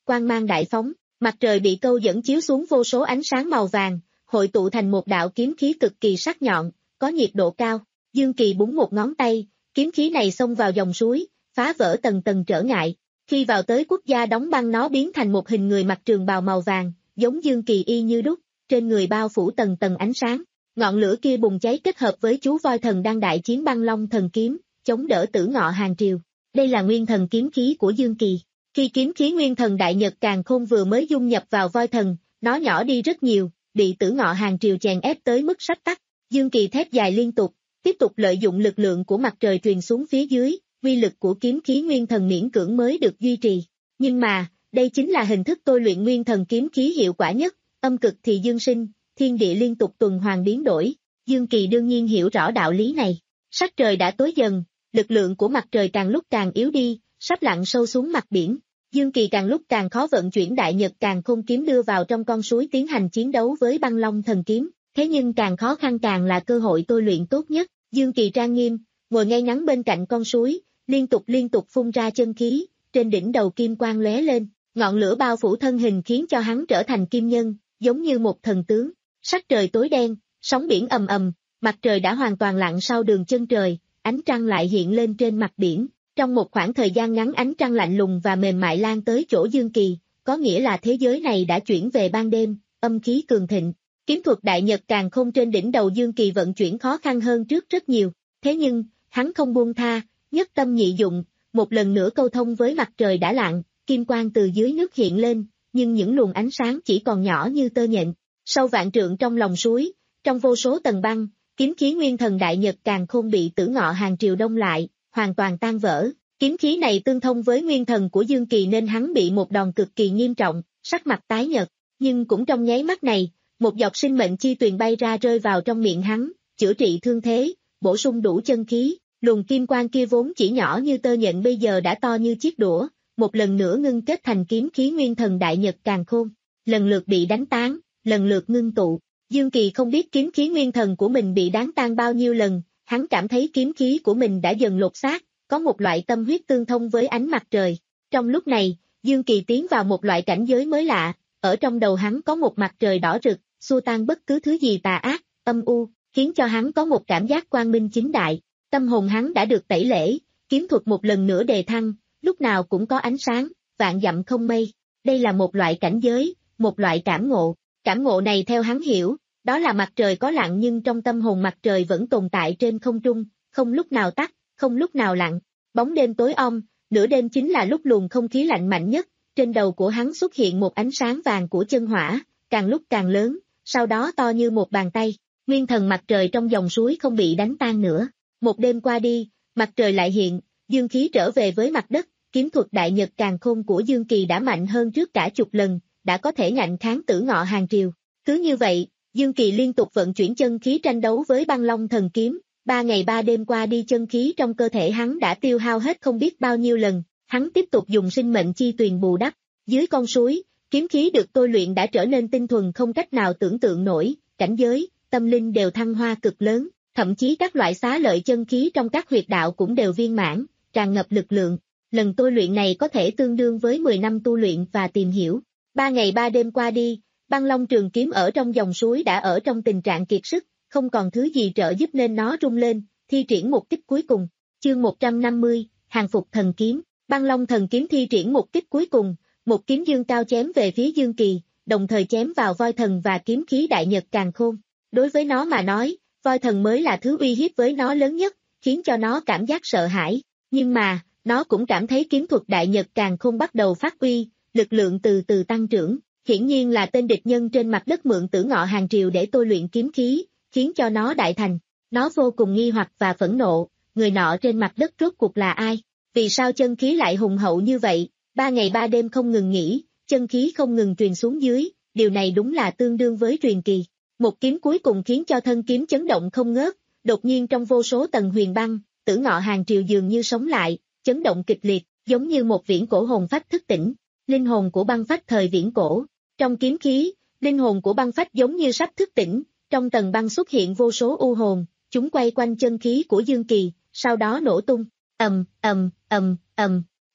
quang mang đại phóng, mặt trời bị câu dẫn chiếu xuống vô số ánh sáng màu vàng, hội tụ thành một đạo kiếm khí cực kỳ sắc nhọn, có nhiệt độ cao. Dương Kỳ búng một ngón tay, kiếm khí này xông vào dòng suối, phá vỡ tầng tầng trở ngại. Khi vào tới quốc gia đóng băng nó biến thành một hình người mặc trường bào màu vàng, giống Dương Kỳ y như đúc, trên người bao phủ tầng tầng ánh sáng. Ngọn lửa kia bùng cháy kết hợp với chú voi thần đang đại chiến băng long thần kiếm, chống đỡ Tử Ngọ Hàng Triều. Đây là nguyên thần kiếm khí của Dương Kỳ. Khi kiếm khí nguyên thần đại nhật càn khôn vừa mới dung nhập vào voi thần, nó nhỏ đi rất nhiều, bị Tử Ngọ Hàng Triều chèn ép tới mức sắp tắt. Dương Kỳ thét dài liên tục, tiếp tục lợi dụng lực lượng của mặt trời truyền xuống phía dưới, uy lực của kiếm khí nguyên thần miễn cưỡng mới được duy trì. Nhưng mà, đây chính là hình thức tôi luyện nguyên thần kiếm khí hiệu quả nhất, âm cực thì dương sinh, thiên địa liên tục tuần hoàn biến đổi. Dương Kỳ đương nhiên hiểu rõ đạo lý này. Sắc trời đã tối dần, lực lượng của mặt trời càng lúc càng yếu đi, sắp lặn sâu xuống mặt biển. Dương Kỳ càng lúc càng khó vận chuyển đại nhật càn khôn kiếm đưa vào trong con suối tiến hành chiến đấu với băng long thần kiếm. Thế nhưng càng khó khăn càng là cơ hội tôi luyện tốt nhất. Dương Kỳ trang nghiêm, ngồi ngay ngắn bên cạnh con suối, liên tục liên tục phun ra chân khí, trên đỉnh đầu kim quang lóe lên, ngọn lửa bao phủ thân hình khiến cho hắn trở thành kim nhân, giống như một thần tướng. Sắc trời tối đen, sóng biển ầm ầm, mặt trời đã hoàn toàn lặn sau đường chân trời, ánh trăng lại hiện lên trên mặt biển. Trong một khoảng thời gian ngắn ánh trăng lạnh lùng và mềm mại lan tới chỗ Dương Kỳ, có nghĩa là thế giới này đã chuyển về ban đêm, âm khí cường thịnh. Kiếm thuật đại nhật càn khôn trên đỉnh đầu Dương Kỳ vận chuyển khó khăn hơn trước rất nhiều, thế nhưng, hắn không buông tha, nhất tâm nhị dụng, một lần nữa câu thông với mặt trời đã lặn, kim quang từ dưới nước hiện lên, nhưng những luồng ánh sáng chỉ còn nhỏ như tơ nhện. Sâu vạn trượng trong lòng suối, trong vô số tầng băng, kiếm khí nguyên thần đại nhật càn khôn bị Tử Ngọ Hàng Triều đông lại, hoàn toàn tan vỡ. Kiếm khí này tương thông với nguyên thần của Dương Kỳ nên hắn bị một đòn cực kỳ nghiêm trọng, sắc mặt tái nhợt, nhưng cũng trong nháy mắt này, một giọt sinh mệnh chi tuyền bay ra rơi vào trong miệng hắn, chữa trị thương thế, bổ sung đủ chân khí. Luồng kim quang kia vốn chỉ nhỏ như tơ nhện bây giờ đã to như chiếc đũa, một lần nữa ngưng kết thành kiếm khí nguyên thần đại nhật càn khôn, lần lượt bị đánh tán, lần lượt ngưng tụ. Dương Kỳ không biết kiếm khí nguyên thần của mình bị đánh tan bao nhiêu lần, hắn cảm thấy kiếm khí của mình đã dần lột xác, có một loại tâm huyết tương thông với ánh mặt trời. Trong lúc này, Dương Kỳ tiến vào một loại cảnh giới mới lạ, ở trong đầu hắn có một mặt trời đỏ rực, xua tan bất cứ thứ gì tà ác, âm u, khiến cho hắn có một cảm giác quang minh chính đại. Tâm hồn hắn đã được tẩy lễ, kiếm thuật một lần nữa đề thăng, lúc nào cũng có ánh sáng, vạn dặm không mây. Đây là một loại cảnh giới, một loại cảm ngộ. Cảm ngộ này theo hắn hiểu, đó là mặt trời có lặn nhưng trong tâm hồn mặt trời vẫn tồn tại trên không trung, không lúc nào tắt, không lúc nào lặn. Bóng đêm tối om, nửa đêm chính là lúc luồng không khí lạnh mạnh nhất, trên đầu của hắn xuất hiện một ánh sáng vàng của chân hỏa, càng lúc càng lớn, sau đó to như một bàn tay. Nguyên thần mặt trời trong dòng suối không bị đánh tan nữa. Một đêm qua đi, mặt trời lại hiện, dương khí trở về với mặt đất, kiếm thuật đại nhật càn khôn của Dương Kỳ đã mạnh hơn trước cả chục lần, đã có thể ngạnh kháng Tử Ngọ Hàng Triều. Cứ như vậy, Dương Kỳ liên tục vận chuyển chân khí tranh đấu với băng long thần kiếm, ba ngày ba đêm qua đi chân khí trong cơ thể hắn đã tiêu hao hết không biết bao nhiêu lần, hắn tiếp tục dùng sinh mệnh chi tuyền bù đắp. Dưới con suối, kiếm khí được tôi luyện đã trở nên tinh thuần không cách nào tưởng tượng nổi, cảnh giới, tâm linh đều thăng hoa cực lớn. Thậm chí các loại xá lợi chân khí trong các huyệt đạo cũng đều viên mãn, tràn ngập lực lượng. Lần tôi luyện này có thể tương đương với mười năm tu luyện và tìm hiểu. Ba ngày ba đêm qua đi, băng long trường kiếm ở trong dòng suối đã ở trong tình trạng kiệt sức, không còn thứ gì trợ giúp nên nó rung lên, thi triển một kích cuối cùng. Chương một trăm năm mươi, hàng phục thần kiếm. Băng long thần kiếm thi triển một kích cuối cùng, một kiếm dương cao chém về phía Dương Kỳ, đồng thời chém vào voi thần và kiếm khí đại nhật càn khôn. Đối với nó mà nói, voi thần mới là thứ uy hiếp với nó lớn nhất, khiến cho nó cảm giác sợ hãi. Nhưng mà, nó cũng cảm thấy kiếm thuật đại nhật càn khôn bắt đầu phát uy, lực lượng từ từ tăng trưởng. Hiển nhiên là tên địch nhân trên mặt đất mượn Tử Ngọ Hàng Triều để tôi luyện kiếm khí, khiến cho nó đại thành. Nó vô cùng nghi hoặc và phẫn nộ, người nọ trên mặt đất rốt cuộc là ai? Vì sao chân khí lại hùng hậu như vậy? Ba ngày ba đêm không ngừng nghỉ, chân khí không ngừng truyền xuống dưới, điều này đúng là tương đương với truyền kỳ. Một kiếm cuối cùng khiến cho thân kiếm chấn động không ngớt, đột nhiên trong vô số tầng huyền băng, Tử Ngọ Hàng Triều dường như sống lại, chấn động kịch liệt, giống như một viễn cổ hồn phách thức tỉnh, linh hồn của băng phách thời viễn cổ. Trong kiếm khí, linh hồn của băng phách giống như sắp thức tỉnh, trong tầng băng xuất hiện vô số u hồn, chúng quay quanh chân khí của Dương Kỳ, sau đó nổ tung, ầm, ầm, ầm, ầm.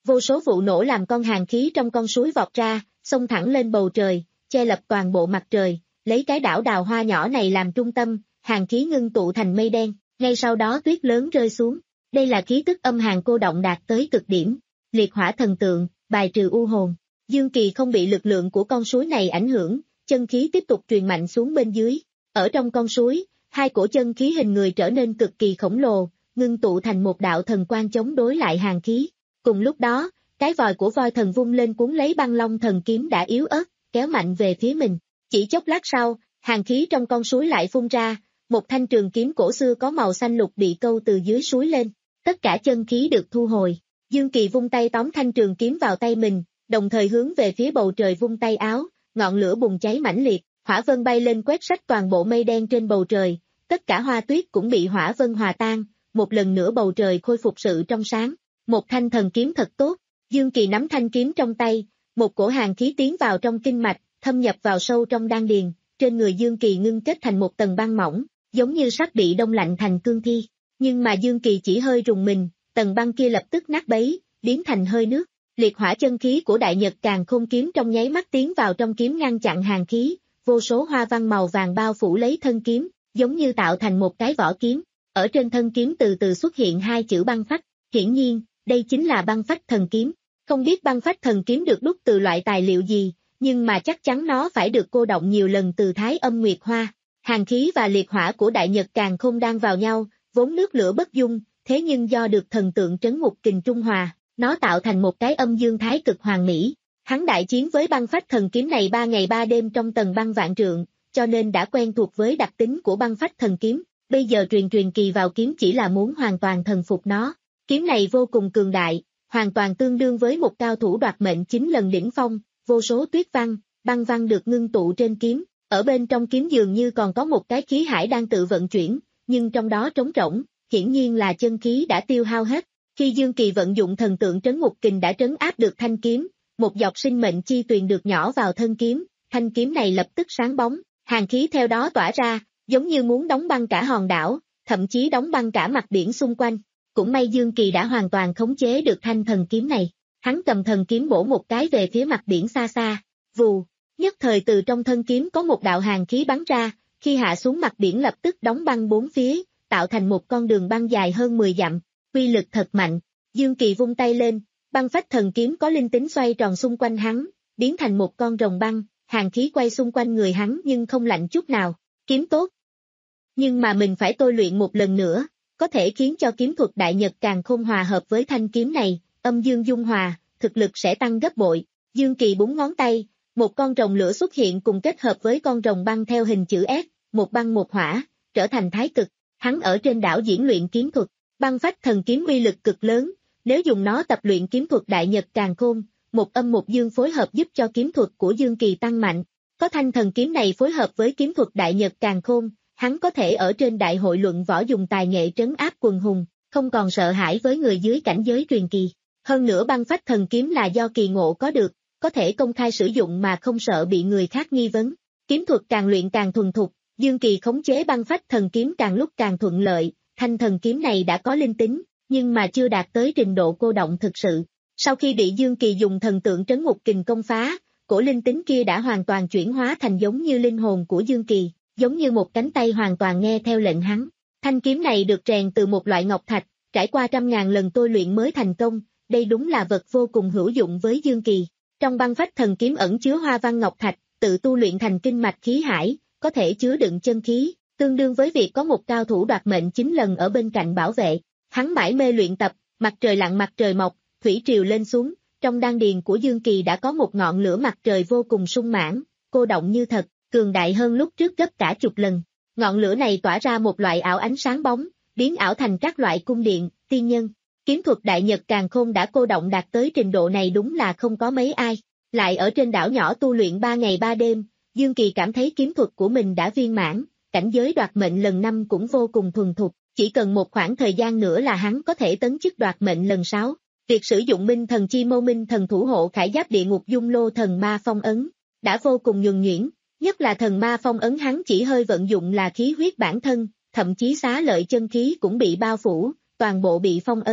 Vô số vụ nổ làm con hàn khí trong con suối vọt ra, xông thẳng lên bầu trời, che lập toàn bộ mặt trời, lấy cái đảo đào hoa nhỏ này làm trung tâm, hàn khí ngưng tụ thành mây đen, ngay sau đó tuyết lớn rơi xuống. Đây là khí tức âm hàn cô động đạt tới cực điểm. Liệt hỏa thần tượng, bài trừ u hồn. Dương Kỳ không bị lực lượng của con suối này ảnh hưởng, chân khí tiếp tục truyền mạnh xuống bên dưới. Ở trong con suối, hai cổ chân khí hình người trở nên cực kỳ khổng lồ, ngưng tụ thành một đạo thần quang chống đối lại hàn khí. Cùng lúc đó, cái vòi của voi thần vung lên cuốn lấy băng long thần kiếm đã yếu ớt, kéo mạnh về phía mình. Chỉ chốc lát sau, hàn khí trong con suối lại phun ra, một thanh trường kiếm cổ xưa có màu xanh lục bị câu từ dưới suối lên. Tất cả chân khí được thu hồi. Dương Kỳ vung tay tóm thanh trường kiếm vào tay mình, đồng thời hướng về phía bầu trời vung tay áo, ngọn lửa bùng cháy mãnh liệt, hỏa vân bay lên quét sạch toàn bộ mây đen trên bầu trời, tất cả hoa tuyết cũng bị hỏa vân hòa tan, một lần nữa bầu trời khôi phục sự trong sáng. Một thanh thần kiếm thật tốt. Dương Kỳ nắm thanh kiếm trong tay, một cổ hàn khí tiến vào trong kinh mạch, thâm nhập vào sâu trong đan điền, trên người Dương Kỳ ngưng kết thành một tầng băng mỏng, giống như sắt bị đông lạnh thành cương thi. Nhưng mà Dương Kỳ chỉ hơi rùng mình, tầng băng kia lập tức nát bấy, biến thành hơi nước. Liệt hỏa chân khí của Đại Nhật Càn Khôn kiếm trong nháy mắt tiến vào trong kiếm ngăn chặn hàn khí, vô số hoa văn màu vàng bao phủ lấy thân kiếm, giống như tạo thành một cái vỏ kiếm. Ở trên thân kiếm từ từ xuất hiện hai chữ băng phách, hiển nhiên, đây chính là băng phách thần kiếm. Không biết băng phách thần kiếm được đúc từ loại tài liệu gì, nhưng mà chắc chắn nó phải được cô động nhiều lần từ Thái Âm Nguyệt Hoa. Hàn khí và liệt hỏa của Đại Nhật Càn Khôn đang vào nhau, vốn nước lửa bất dung, thế nhưng do được thần tượng trấn ngục kình trung hòa, nó tạo thành một cái âm dương thái cực hoàn mỹ. Hắn đại chiến với băng phách thần kiếm này ba ngày ba đêm trong tầng băng vạn trượng, cho nên đã quen thuộc với đặc tính của băng phách thần kiếm, bây giờ truyền truyền kỳ vào kiếm chỉ là muốn hoàn toàn thần phục nó. Kiếm này vô cùng cường đại, hoàn toàn tương đương với một cao thủ đoạt mệnh chín lần đỉnh phong, vô số tuyết văn, băng văn được ngưng tụ trên kiếm, ở bên trong kiếm dường như còn có một cái khí hải đang tự vận chuyển, nhưng trong đó trống rỗng, hiển nhiên là chân khí đã tiêu hao hết. Khi Dương Kỳ vận dụng thần tượng trấn ngục kình đã trấn áp được thanh kiếm, một giọt sinh mệnh chi tuyền được nhỏ vào thân kiếm, thanh kiếm này lập tức sáng bóng, hàn khí theo đó tỏa ra, giống như muốn đóng băng cả hòn đảo, thậm chí đóng băng cả mặt biển xung quanh. Cũng may Dương Kỳ đã hoàn toàn khống chế được thanh thần kiếm này, hắn cầm thần kiếm bổ một cái về phía mặt biển xa xa, vù, nhất thời từ trong thân kiếm có một đạo hàn khí bắn ra, khi hạ xuống mặt biển lập tức đóng băng bốn phía, tạo thành một con đường băng dài hơn mười dặm, uy lực thật mạnh. Dương Kỳ vung tay lên, băng phách thần kiếm có linh tính xoay tròn xung quanh hắn, biến thành một con rồng băng, hàn khí quay xung quanh người hắn nhưng không lạnh chút nào, kiếm tốt. Nhưng mà mình phải tôi luyện một lần nữa, có thể khiến cho kiếm thuật Đại Nhật Càn Khôn hòa hợp với thanh kiếm này, âm dương dung hòa, thực lực sẽ tăng gấp bội. Dương Kỳ búng ngón tay, một con rồng lửa xuất hiện cùng kết hợp với con rồng băng theo hình chữ S, một băng một hỏa, trở thành thái cực. Hắn ở trên đảo diễn luyện kiếm thuật, băng phách thần kiếm uy lực cực lớn, nếu dùng nó tập luyện kiếm thuật Đại Nhật Càn Khôn, một âm một dương phối hợp giúp cho kiếm thuật của Dương Kỳ tăng mạnh. Có thanh thần kiếm này phối hợp với kiếm thuật Đại Nhật Càn Khôn, hắn có thể ở trên đại hội luận võ dùng tài nghệ trấn áp quần hùng, không còn sợ hãi với người dưới cảnh giới truyền kỳ. Hơn nữa băng phách thần kiếm là do kỳ ngộ có được, có thể công khai sử dụng mà không sợ bị người khác nghi vấn. Kiếm thuật càng luyện càng thuần thục, Dương Kỳ khống chế băng phách thần kiếm càng lúc càng thuận lợi, thanh thần kiếm này đã có linh tính, nhưng mà chưa đạt tới trình độ cô động thực sự. Sau khi bị Dương Kỳ dùng thần tượng trấn ngục kình công phá, cổ linh tính kia đã hoàn toàn chuyển hóa thành giống như linh hồn của Dương Kỳ, giống như một cánh tay hoàn toàn nghe theo lệnh hắn. Thanh kiếm này được rèn từ một loại ngọc thạch, trải qua trăm ngàn lần tôi luyện mới thành công, đây đúng là vật vô cùng hữu dụng với Dương Kỳ. Trong băng phách thần kiếm ẩn chứa hoa văn ngọc thạch, tự tu luyện thành kinh mạch khí hải, có thể chứa đựng chân khí, tương đương với việc có một cao thủ đoạt mệnh chín lần ở bên cạnh bảo vệ. Hắn mãi mê luyện tập, mặt trời lặn mặt trời mọc, thủy triều lên xuống, trong đan điền của Dương Kỳ đã có một ngọn lửa mặt trời vô cùng sung mãn, cô động như thật, cường đại hơn lúc trước gấp cả chục lần. Ngọn lửa này tỏa ra một loại ảo ánh sáng bóng, biến ảo thành các loại cung điện, tiên nhân. Kiếm thuật Đại Nhật Càn Khôn đã cô động đạt tới trình độ này đúng là không có mấy ai. Lại ở trên đảo nhỏ tu luyện ba ngày ba đêm, Dương Kỳ cảm thấy kiếm thuật của mình đã viên mãn, cảnh giới đoạt mệnh lần năm cũng vô cùng thuần thục, chỉ cần một khoảng thời gian nữa là hắn có thể tấn chức đoạt mệnh lần sáu. Việc sử dụng Minh Thần Chi Mâu Minh Thần Thủ Hộ Khải Giáp Địa Ngục Dung Lô Thần Ma Phong Ấn, đã vô cùng nhuần nhuyễn, nhất là Thần Ma Phong Ấn hắn chỉ hơi vận dụng là khí huyết bản thân, thậm chí xá lợi chân khí cũng bị bao phủ, toàn bộ bị phong ấn,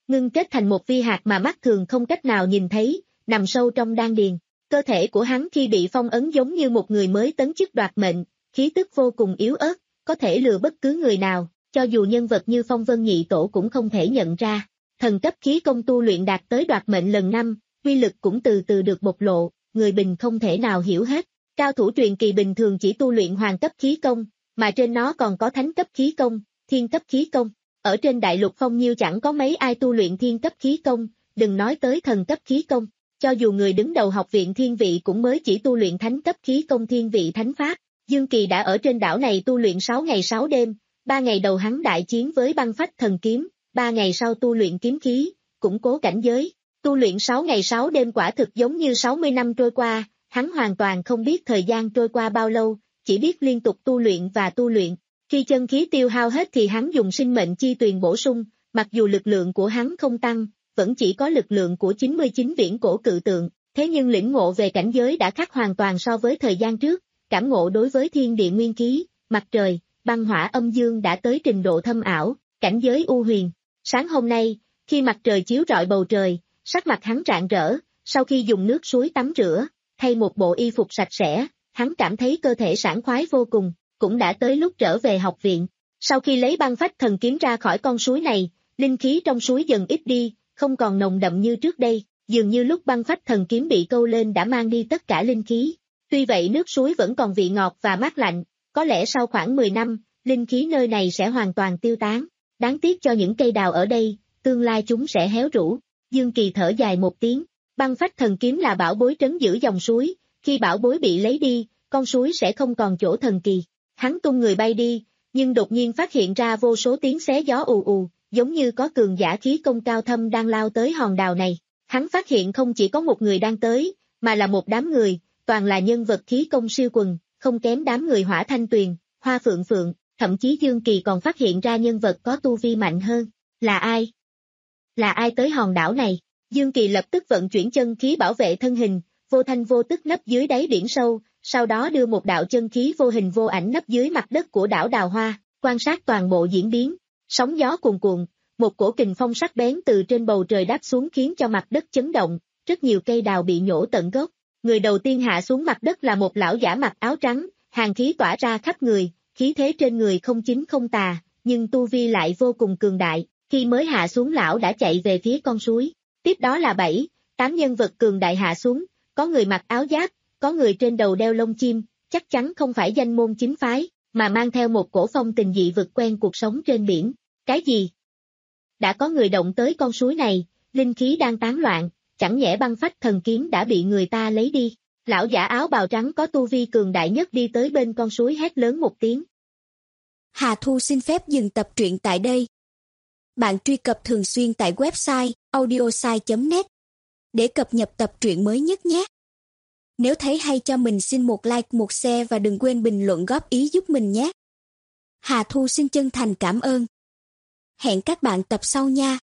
ngưng kết thành một vi hạt mà mắt thường không cách nào nhìn thấy, nằm sâu trong đan điền. Cơ thể của hắn khi bị phong ấn giống như một người mới tấn chức đoạt mệnh, khí tức vô cùng yếu ớt, có thể lừa bất cứ người nào, cho dù nhân vật như Phong Vân Nhị Tổ cũng không thể nhận ra. Thần cấp khí công tu luyện đạt tới đoạt mệnh lần năm, uy lực cũng từ từ được bộc lộ, người bình không thể nào hiểu hết. Cao thủ truyền kỳ bình thường chỉ tu luyện hoàng cấp khí công, mà trên nó còn có thánh cấp khí công, thiên cấp khí công. Ở trên đại lục Phong Nhiêu chẳng có mấy ai tu luyện thiên cấp khí công, đừng nói tới thần cấp khí công. Cho dù người đứng đầu học viện thiên vị cũng mới chỉ tu luyện thánh cấp khí công thiên vị thánh pháp. Dương Kỳ đã ở trên đảo này tu luyện sáu ngày sáu đêm, ba ngày đầu hắn đại chiến với băng phách thần kiếm, ba ngày sau tu luyện kiếm khí, củng cố cảnh giới. Tu luyện sáu ngày sáu đêm quả thực giống như sáu mươi năm trôi qua, hắn hoàn toàn không biết thời gian trôi qua bao lâu, chỉ biết liên tục tu luyện và tu luyện. Khi chân khí tiêu hao hết thì hắn dùng sinh mệnh chi tuyền bổ sung, mặc dù lực lượng của hắn không tăng, vẫn chỉ có lực lượng của chín mươi chín viễn cổ cự tượng, thế nhưng lĩnh ngộ về cảnh giới đã khác hoàn toàn so với thời gian trước, cảm ngộ đối với thiên địa nguyên khí, mặt trời, băng hỏa âm dương đã tới trình độ thâm ảo, cảnh giới u huyền. Sáng hôm nay, khi mặt trời chiếu rọi bầu trời, sắc mặt hắn rạng rỡ, sau khi dùng nước suối tắm rửa, thay một bộ y phục sạch sẽ, hắn cảm thấy cơ thể sảng khoái vô cùng, cũng đã tới lúc trở về học viện. Sau khi lấy băng phách thần kiếm ra khỏi con suối này, linh khí trong suối dần ít đi, không còn nồng đậm như trước đây, dường như lúc băng phách thần kiếm bị câu lên đã mang đi tất cả linh khí. Tuy vậy nước suối vẫn còn vị ngọt và mát lạnh, có lẽ sau khoảng mười năm, linh khí nơi này sẽ hoàn toàn tiêu tán. Đáng tiếc cho những cây đào ở đây, tương lai chúng sẽ héo rũ. Dương Kỳ thở dài một tiếng, băng phách thần kiếm là bảo bối trấn giữ dòng suối, khi bảo bối bị lấy đi, con suối sẽ không còn chỗ thần kỳ. Hắn tung người bay đi, nhưng đột nhiên phát hiện ra vô số tiếng xé gió ù ù, giống như có cường giả khí công cao thâm đang lao tới hòn đảo này. Hắn phát hiện không chỉ có một người đang tới, mà là một đám người, toàn là nhân vật khí công siêu quần, không kém đám người Hỏa Thanh Tuyền, Hoa Phượng Phượng, thậm chí Dương Kỳ còn phát hiện ra nhân vật có tu vi mạnh hơn. Là ai? Là ai tới hòn đảo này? Dương Kỳ lập tức vận chuyển chân khí bảo vệ thân hình, vô thanh vô tức nấp dưới đáy biển sâu, sau đó đưa một đạo chân khí vô hình vô ảnh nấp dưới mặt đất của đảo Đào Hoa, quan sát toàn bộ diễn biến. Sóng gió cuồn cuộn, một cổ kình phong sắc bén từ trên bầu trời đáp xuống khiến cho mặt đất chấn động, rất nhiều cây đào bị nhổ tận gốc. Người đầu tiên hạ xuống mặt đất là một lão giả mặc áo trắng, hàn khí tỏa ra khắp người, khí thế trên người không chính không tà, nhưng tu vi lại vô cùng cường đại. Khi mới hạ xuống lão đã chạy về phía con suối. Tiếp đó là bảy, tám nhân vật cường đại hạ xuống, có người mặc áo giáp, có người trên đầu đeo lông chim, chắc chắn không phải danh môn chính phái, mà mang theo một cổ phong tình dị vực quen cuộc sống trên biển. Cái gì? Đã có người động tới con suối này, linh khí đang tán loạn, chẳng nhẽ băng phách thần kiếm đã bị người ta lấy đi. Lão giả áo bào trắng có tu vi cường đại nhất đi tới bên con suối hét lớn một tiếng. Hà Thu xin phép dừng tập truyện tại đây. Bạn truy cập thường xuyên tại website audiosai chấm net để cập nhật tập truyện mới nhất nhé. Nếu thấy hay cho mình xin một like, một share và đừng quên bình luận góp ý giúp mình nhé. Hà Thu xin chân thành cảm ơn. Hẹn các bạn tập sau nha.